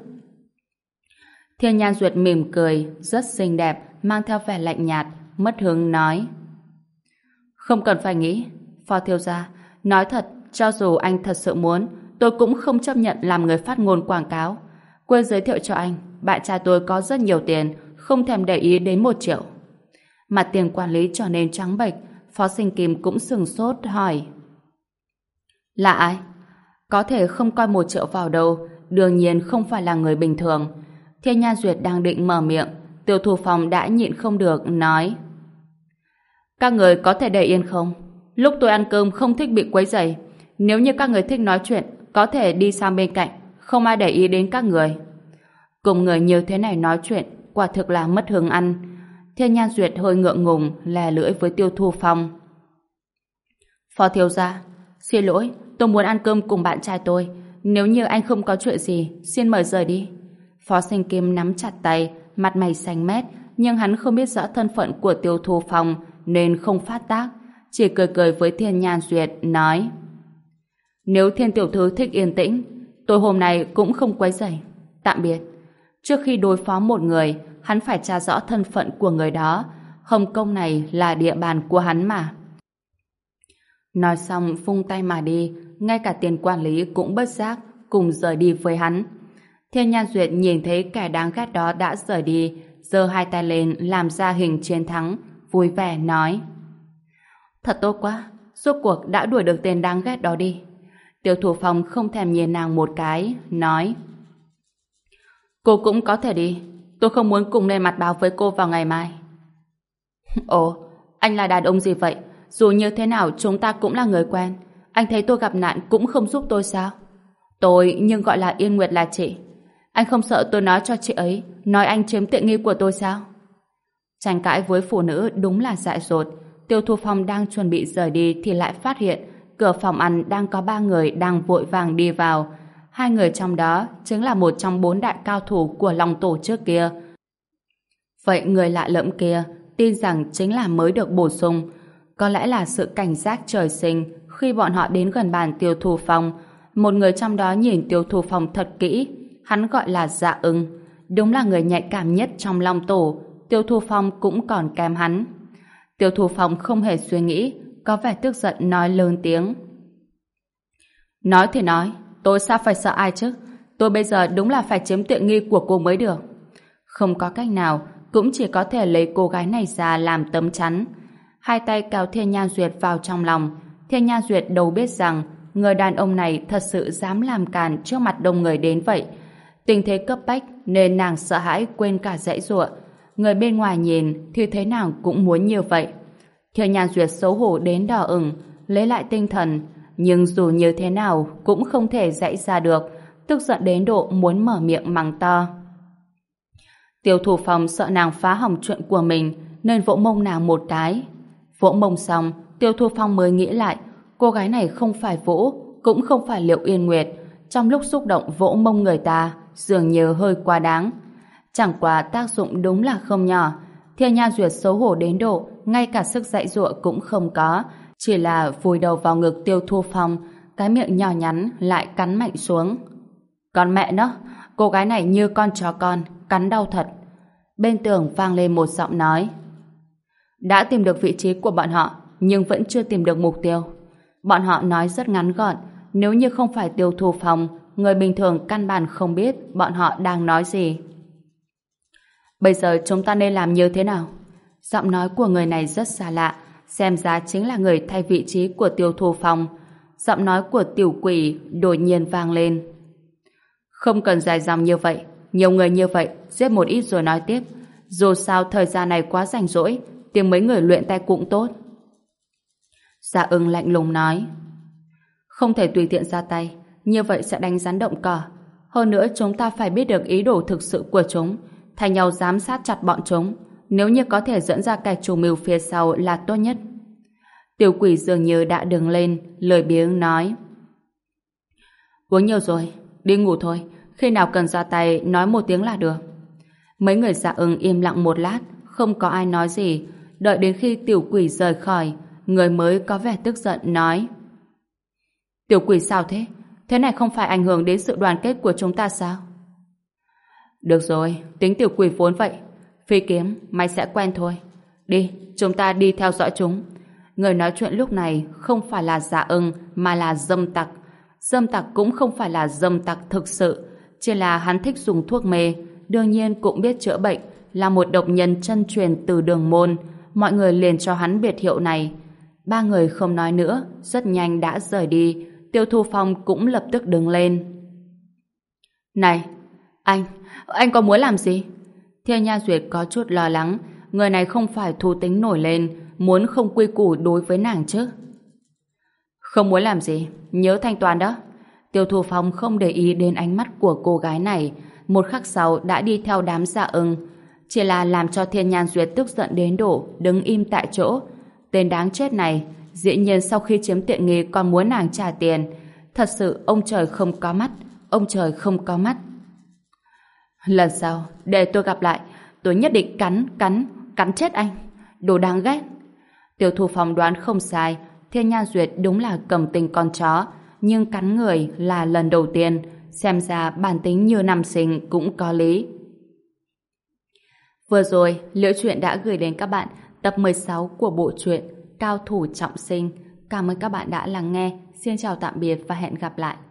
Thiên Nhan Duyệt mỉm cười, rất xinh đẹp, mang theo vẻ lạnh nhạt, mất hứng nói: Không cần phải nghĩ, Phó thiếu gia, nói thật, cho dù anh thật sự muốn, tôi cũng không chấp nhận làm người phát ngôn quảng cáo. Quên giới thiệu cho anh, bạn trai tôi có rất nhiều tiền, không thèm để ý đến 1 triệu. Mặt tiền quản lý trở nên trắng bệch, Phó Sinh Kim cũng sừng sốt hỏi: Là ai? Có thể không coi 1 triệu vào đâu, đương nhiên không phải là người bình thường. Thiên Nhan Duyệt đang định mở miệng, Tiêu Thu Phong đã nhịn không được, nói: Các người có thể để yên không? Lúc tôi ăn cơm không thích bị quấy rầy. Nếu như các người thích nói chuyện, có thể đi sang bên cạnh, không ai để ý đến các người. Cùng người như thế này nói chuyện, quả thực là mất hứng ăn. Thiên Nhan Duyệt hơi ngượng ngùng, lè lưỡi với Tiêu Thu Phong. Phó thiếu gia, xin lỗi, tôi muốn ăn cơm cùng bạn trai tôi. Nếu như anh không có chuyện gì, xin mời rời đi. Phó Sinh Kim nắm chặt tay, mặt mày xanh mét, nhưng hắn không biết rõ thân phận của Tiêu Thu Phong nên không phát tác, chỉ cười cười với Thiên Nhan Duyệt, nói: Nếu Thiên tiểu thư thích yên tĩnh, tôi hôm nay cũng không quấy rầy. Tạm biệt. Trước khi đối phó một người, hắn phải tra rõ thân phận của người đó. Hồng Kông này là địa bàn của hắn mà. Nói xong vung tay mà đi, ngay cả tiền quản lý cũng bất giác cùng rời đi với hắn. Thiên Nhan Duyệt nhìn thấy kẻ đáng ghét đó đã rời đi, giơ hai tay lên làm ra hình chiến thắng, vui vẻ nói: Thật tốt quá, rốt cuộc đã đuổi được tên đáng ghét đó đi. Tiêu Thủ Phong không thèm nhìn nàng một cái, nói: Cô cũng có thể đi, tôi không muốn cùng lên mặt báo với cô vào ngày mai. Ồ, anh là đàn ông gì vậy? Dù như thế nào chúng ta cũng là người quen. Anh thấy tôi gặp nạn cũng không giúp tôi sao? Tôi nhưng gọi là Yên Nguyệt là chị. Anh không sợ tôi nói cho chị ấy, nói anh chiếm tiện nghi của tôi sao? Tranh cãi với phụ nữ đúng là dại dột. Tiêu Thu Phong đang chuẩn bị rời đi thì lại phát hiện cửa phòng ăn đang có 3 người đang vội vàng đi vào. 2 người trong đó chính là một trong 4 đại cao thủ của Long Tổ trước kia. Vậy người lạ lẫm kia tin rằng chính là mới được bổ sung. Có lẽ là sự cảnh giác trời sinh khi bọn họ đến gần bàn Tiêu Thu Phong. Một người trong đó nhìn Tiêu Thu Phong thật kỹ. Hắn gọi là Dạ Ưng. Đúng là người nhạy cảm nhất trong Long Tổ. Tiêu Thu Phong cũng còn kém hắn. Tiêu Thu Phong không hề suy nghĩ, có vẻ tức giận nói lớn tiếng: Nói thì nói, tôi sao phải sợ ai chứ? Tôi bây giờ đúng là phải chiếm tiện nghi của cô mới được. Không có cách nào, cũng chỉ có thể lấy cô gái này ra làm tấm chắn. Hai tay kéo Thiên Nhan Duyệt vào trong lòng. Thiên Nhan Duyệt đâu biết rằng người đàn ông này thật sự dám làm càn trước mặt đông người đến vậy. Tình thế cấp bách nên nàng sợ hãi quên cả giãy giụa. Người bên ngoài nhìn thì thế nào cũng muốn như vậy. Thiên Nhan Duyệt xấu hổ đến đỏ ửng, lấy lại tinh thần, nhưng dù như thế nào cũng không thể giãy ra được, tức giận đến độ muốn mở miệng mắng to. Tiêu Thủ Phong sợ nàng phá hỏng chuyện của mình nên vỗ mông nàng một cái. Vỗ mông xong, Tiêu Thu Phong mới nghĩ lại, cô gái này không phải Vũ, cũng không phải Liệu Yên Nguyệt. Trong lúc xúc động vỗ mông người ta, dường như hơi quá đáng. Chẳng qua tác dụng đúng là không nhỏ. Thiên Nhan Duyệt xấu hổ đến độ ngay cả sức giãy giụa cũng không có, chỉ là vùi đầu vào ngực Tiêu Thu Phong, cái miệng nhỏ nhắn lại cắn mạnh xuống. Con mẹ nó, cô gái này như con chó con, cắn đau thật. Bên tường vang lên một giọng nói: Đã tìm được vị trí của bọn họ, nhưng vẫn chưa tìm được mục tiêu. Bọn họ nói rất ngắn gọn, nếu như không phải Tiêu Thu Phong, người bình thường căn bản không biết bọn họ đang nói gì. Bây giờ chúng ta nên làm như thế nào? Giọng nói của người này rất xa lạ, xem ra chính là người thay vị trí của Tiêu Thu Phong. Giọng nói của tiểu quỷ đột nhiên vang lên. Không cần dài dòng như vậy, nhiều người như vậy, giết một ít rồi nói tiếp. Dù sao thời gian này quá rảnh rỗi, tìm mấy người luyện tay cũng tốt. Dạ Ưng lạnh lùng nói. Không thể tùy tiện ra tay, như vậy sẽ đánh rắn động cỏ. Hơn nữa chúng ta phải biết được ý đồ thực sự của chúng, thay nhau giám sát chặt bọn chúng. Nếu như có thể dẫn ra kẻ chủ mưu phía sau là tốt nhất. Tiểu quỷ dường như đã đứng lên, lười biếng nói. Uống nhiều rồi, đi ngủ thôi, khi nào cần ra tay nói một tiếng là được. Mấy người Dạ Ưng im lặng một lát, không có ai nói gì, đợi đến khi tiểu quỷ rời khỏi, người mới có vẻ tức giận nói. Tiểu quỷ sao thế? Thế này không phải ảnh hưởng đến sự đoàn kết của chúng ta sao? Được rồi, tính tiểu quỷ vốn vậy. Phi Kiếm, mày sẽ quen thôi. Đi, chúng ta đi theo dõi chúng. Người nói chuyện lúc này không phải là Dạ Ưng mà là Dâm Tặc. Dâm Tặc cũng không phải là dâm tặc thực sự, chỉ là hắn thích dùng thuốc mê, đương nhiên cũng biết chữa bệnh, là một độc nhân chân truyền từ Đường Môn. Mọi người liền cho hắn biệt hiệu này. Ba người không nói nữa, rất nhanh đã rời đi. Tiêu Thu Phong cũng lập tức đứng lên. Này, anh có muốn làm gì? Thiên Nha Duyệt có chút lo lắng, người này không phải thú tính nổi lên, muốn không quy củ đối với nàng chứ? Không muốn làm gì, nhớ thanh toán đó. Tiêu Thu Phong không để ý đến ánh mắt của cô gái này, một khắc sau đã đi theo đám Dạ Ưng. Chỉ là làm cho Thiên Nhan Duyệt tức giận đến độ đứng im tại chỗ. Tên đáng chết này, dĩ nhiên sau khi chiếm tiện nghi còn muốn nàng trả tiền. Thật sự ông trời không có mắt, ông trời không có mắt. Lần sau, để tôi gặp lại, tôi nhất định cắn chết anh. Đồ đáng ghét. Tiêu Thu Phong đoán không sai, Thiên Nhan Duyệt đúng là cầm tình con chó, nhưng cắn người là lần đầu tiên, xem ra bản tính như năm sinh cũng có lý. Vừa rồi, Liễu Chuyện đã gửi đến các bạn tập 16 của bộ truyện Cao Thủ Trọng Sinh. Cảm ơn các bạn đã lắng nghe. Xin chào tạm biệt và hẹn gặp lại.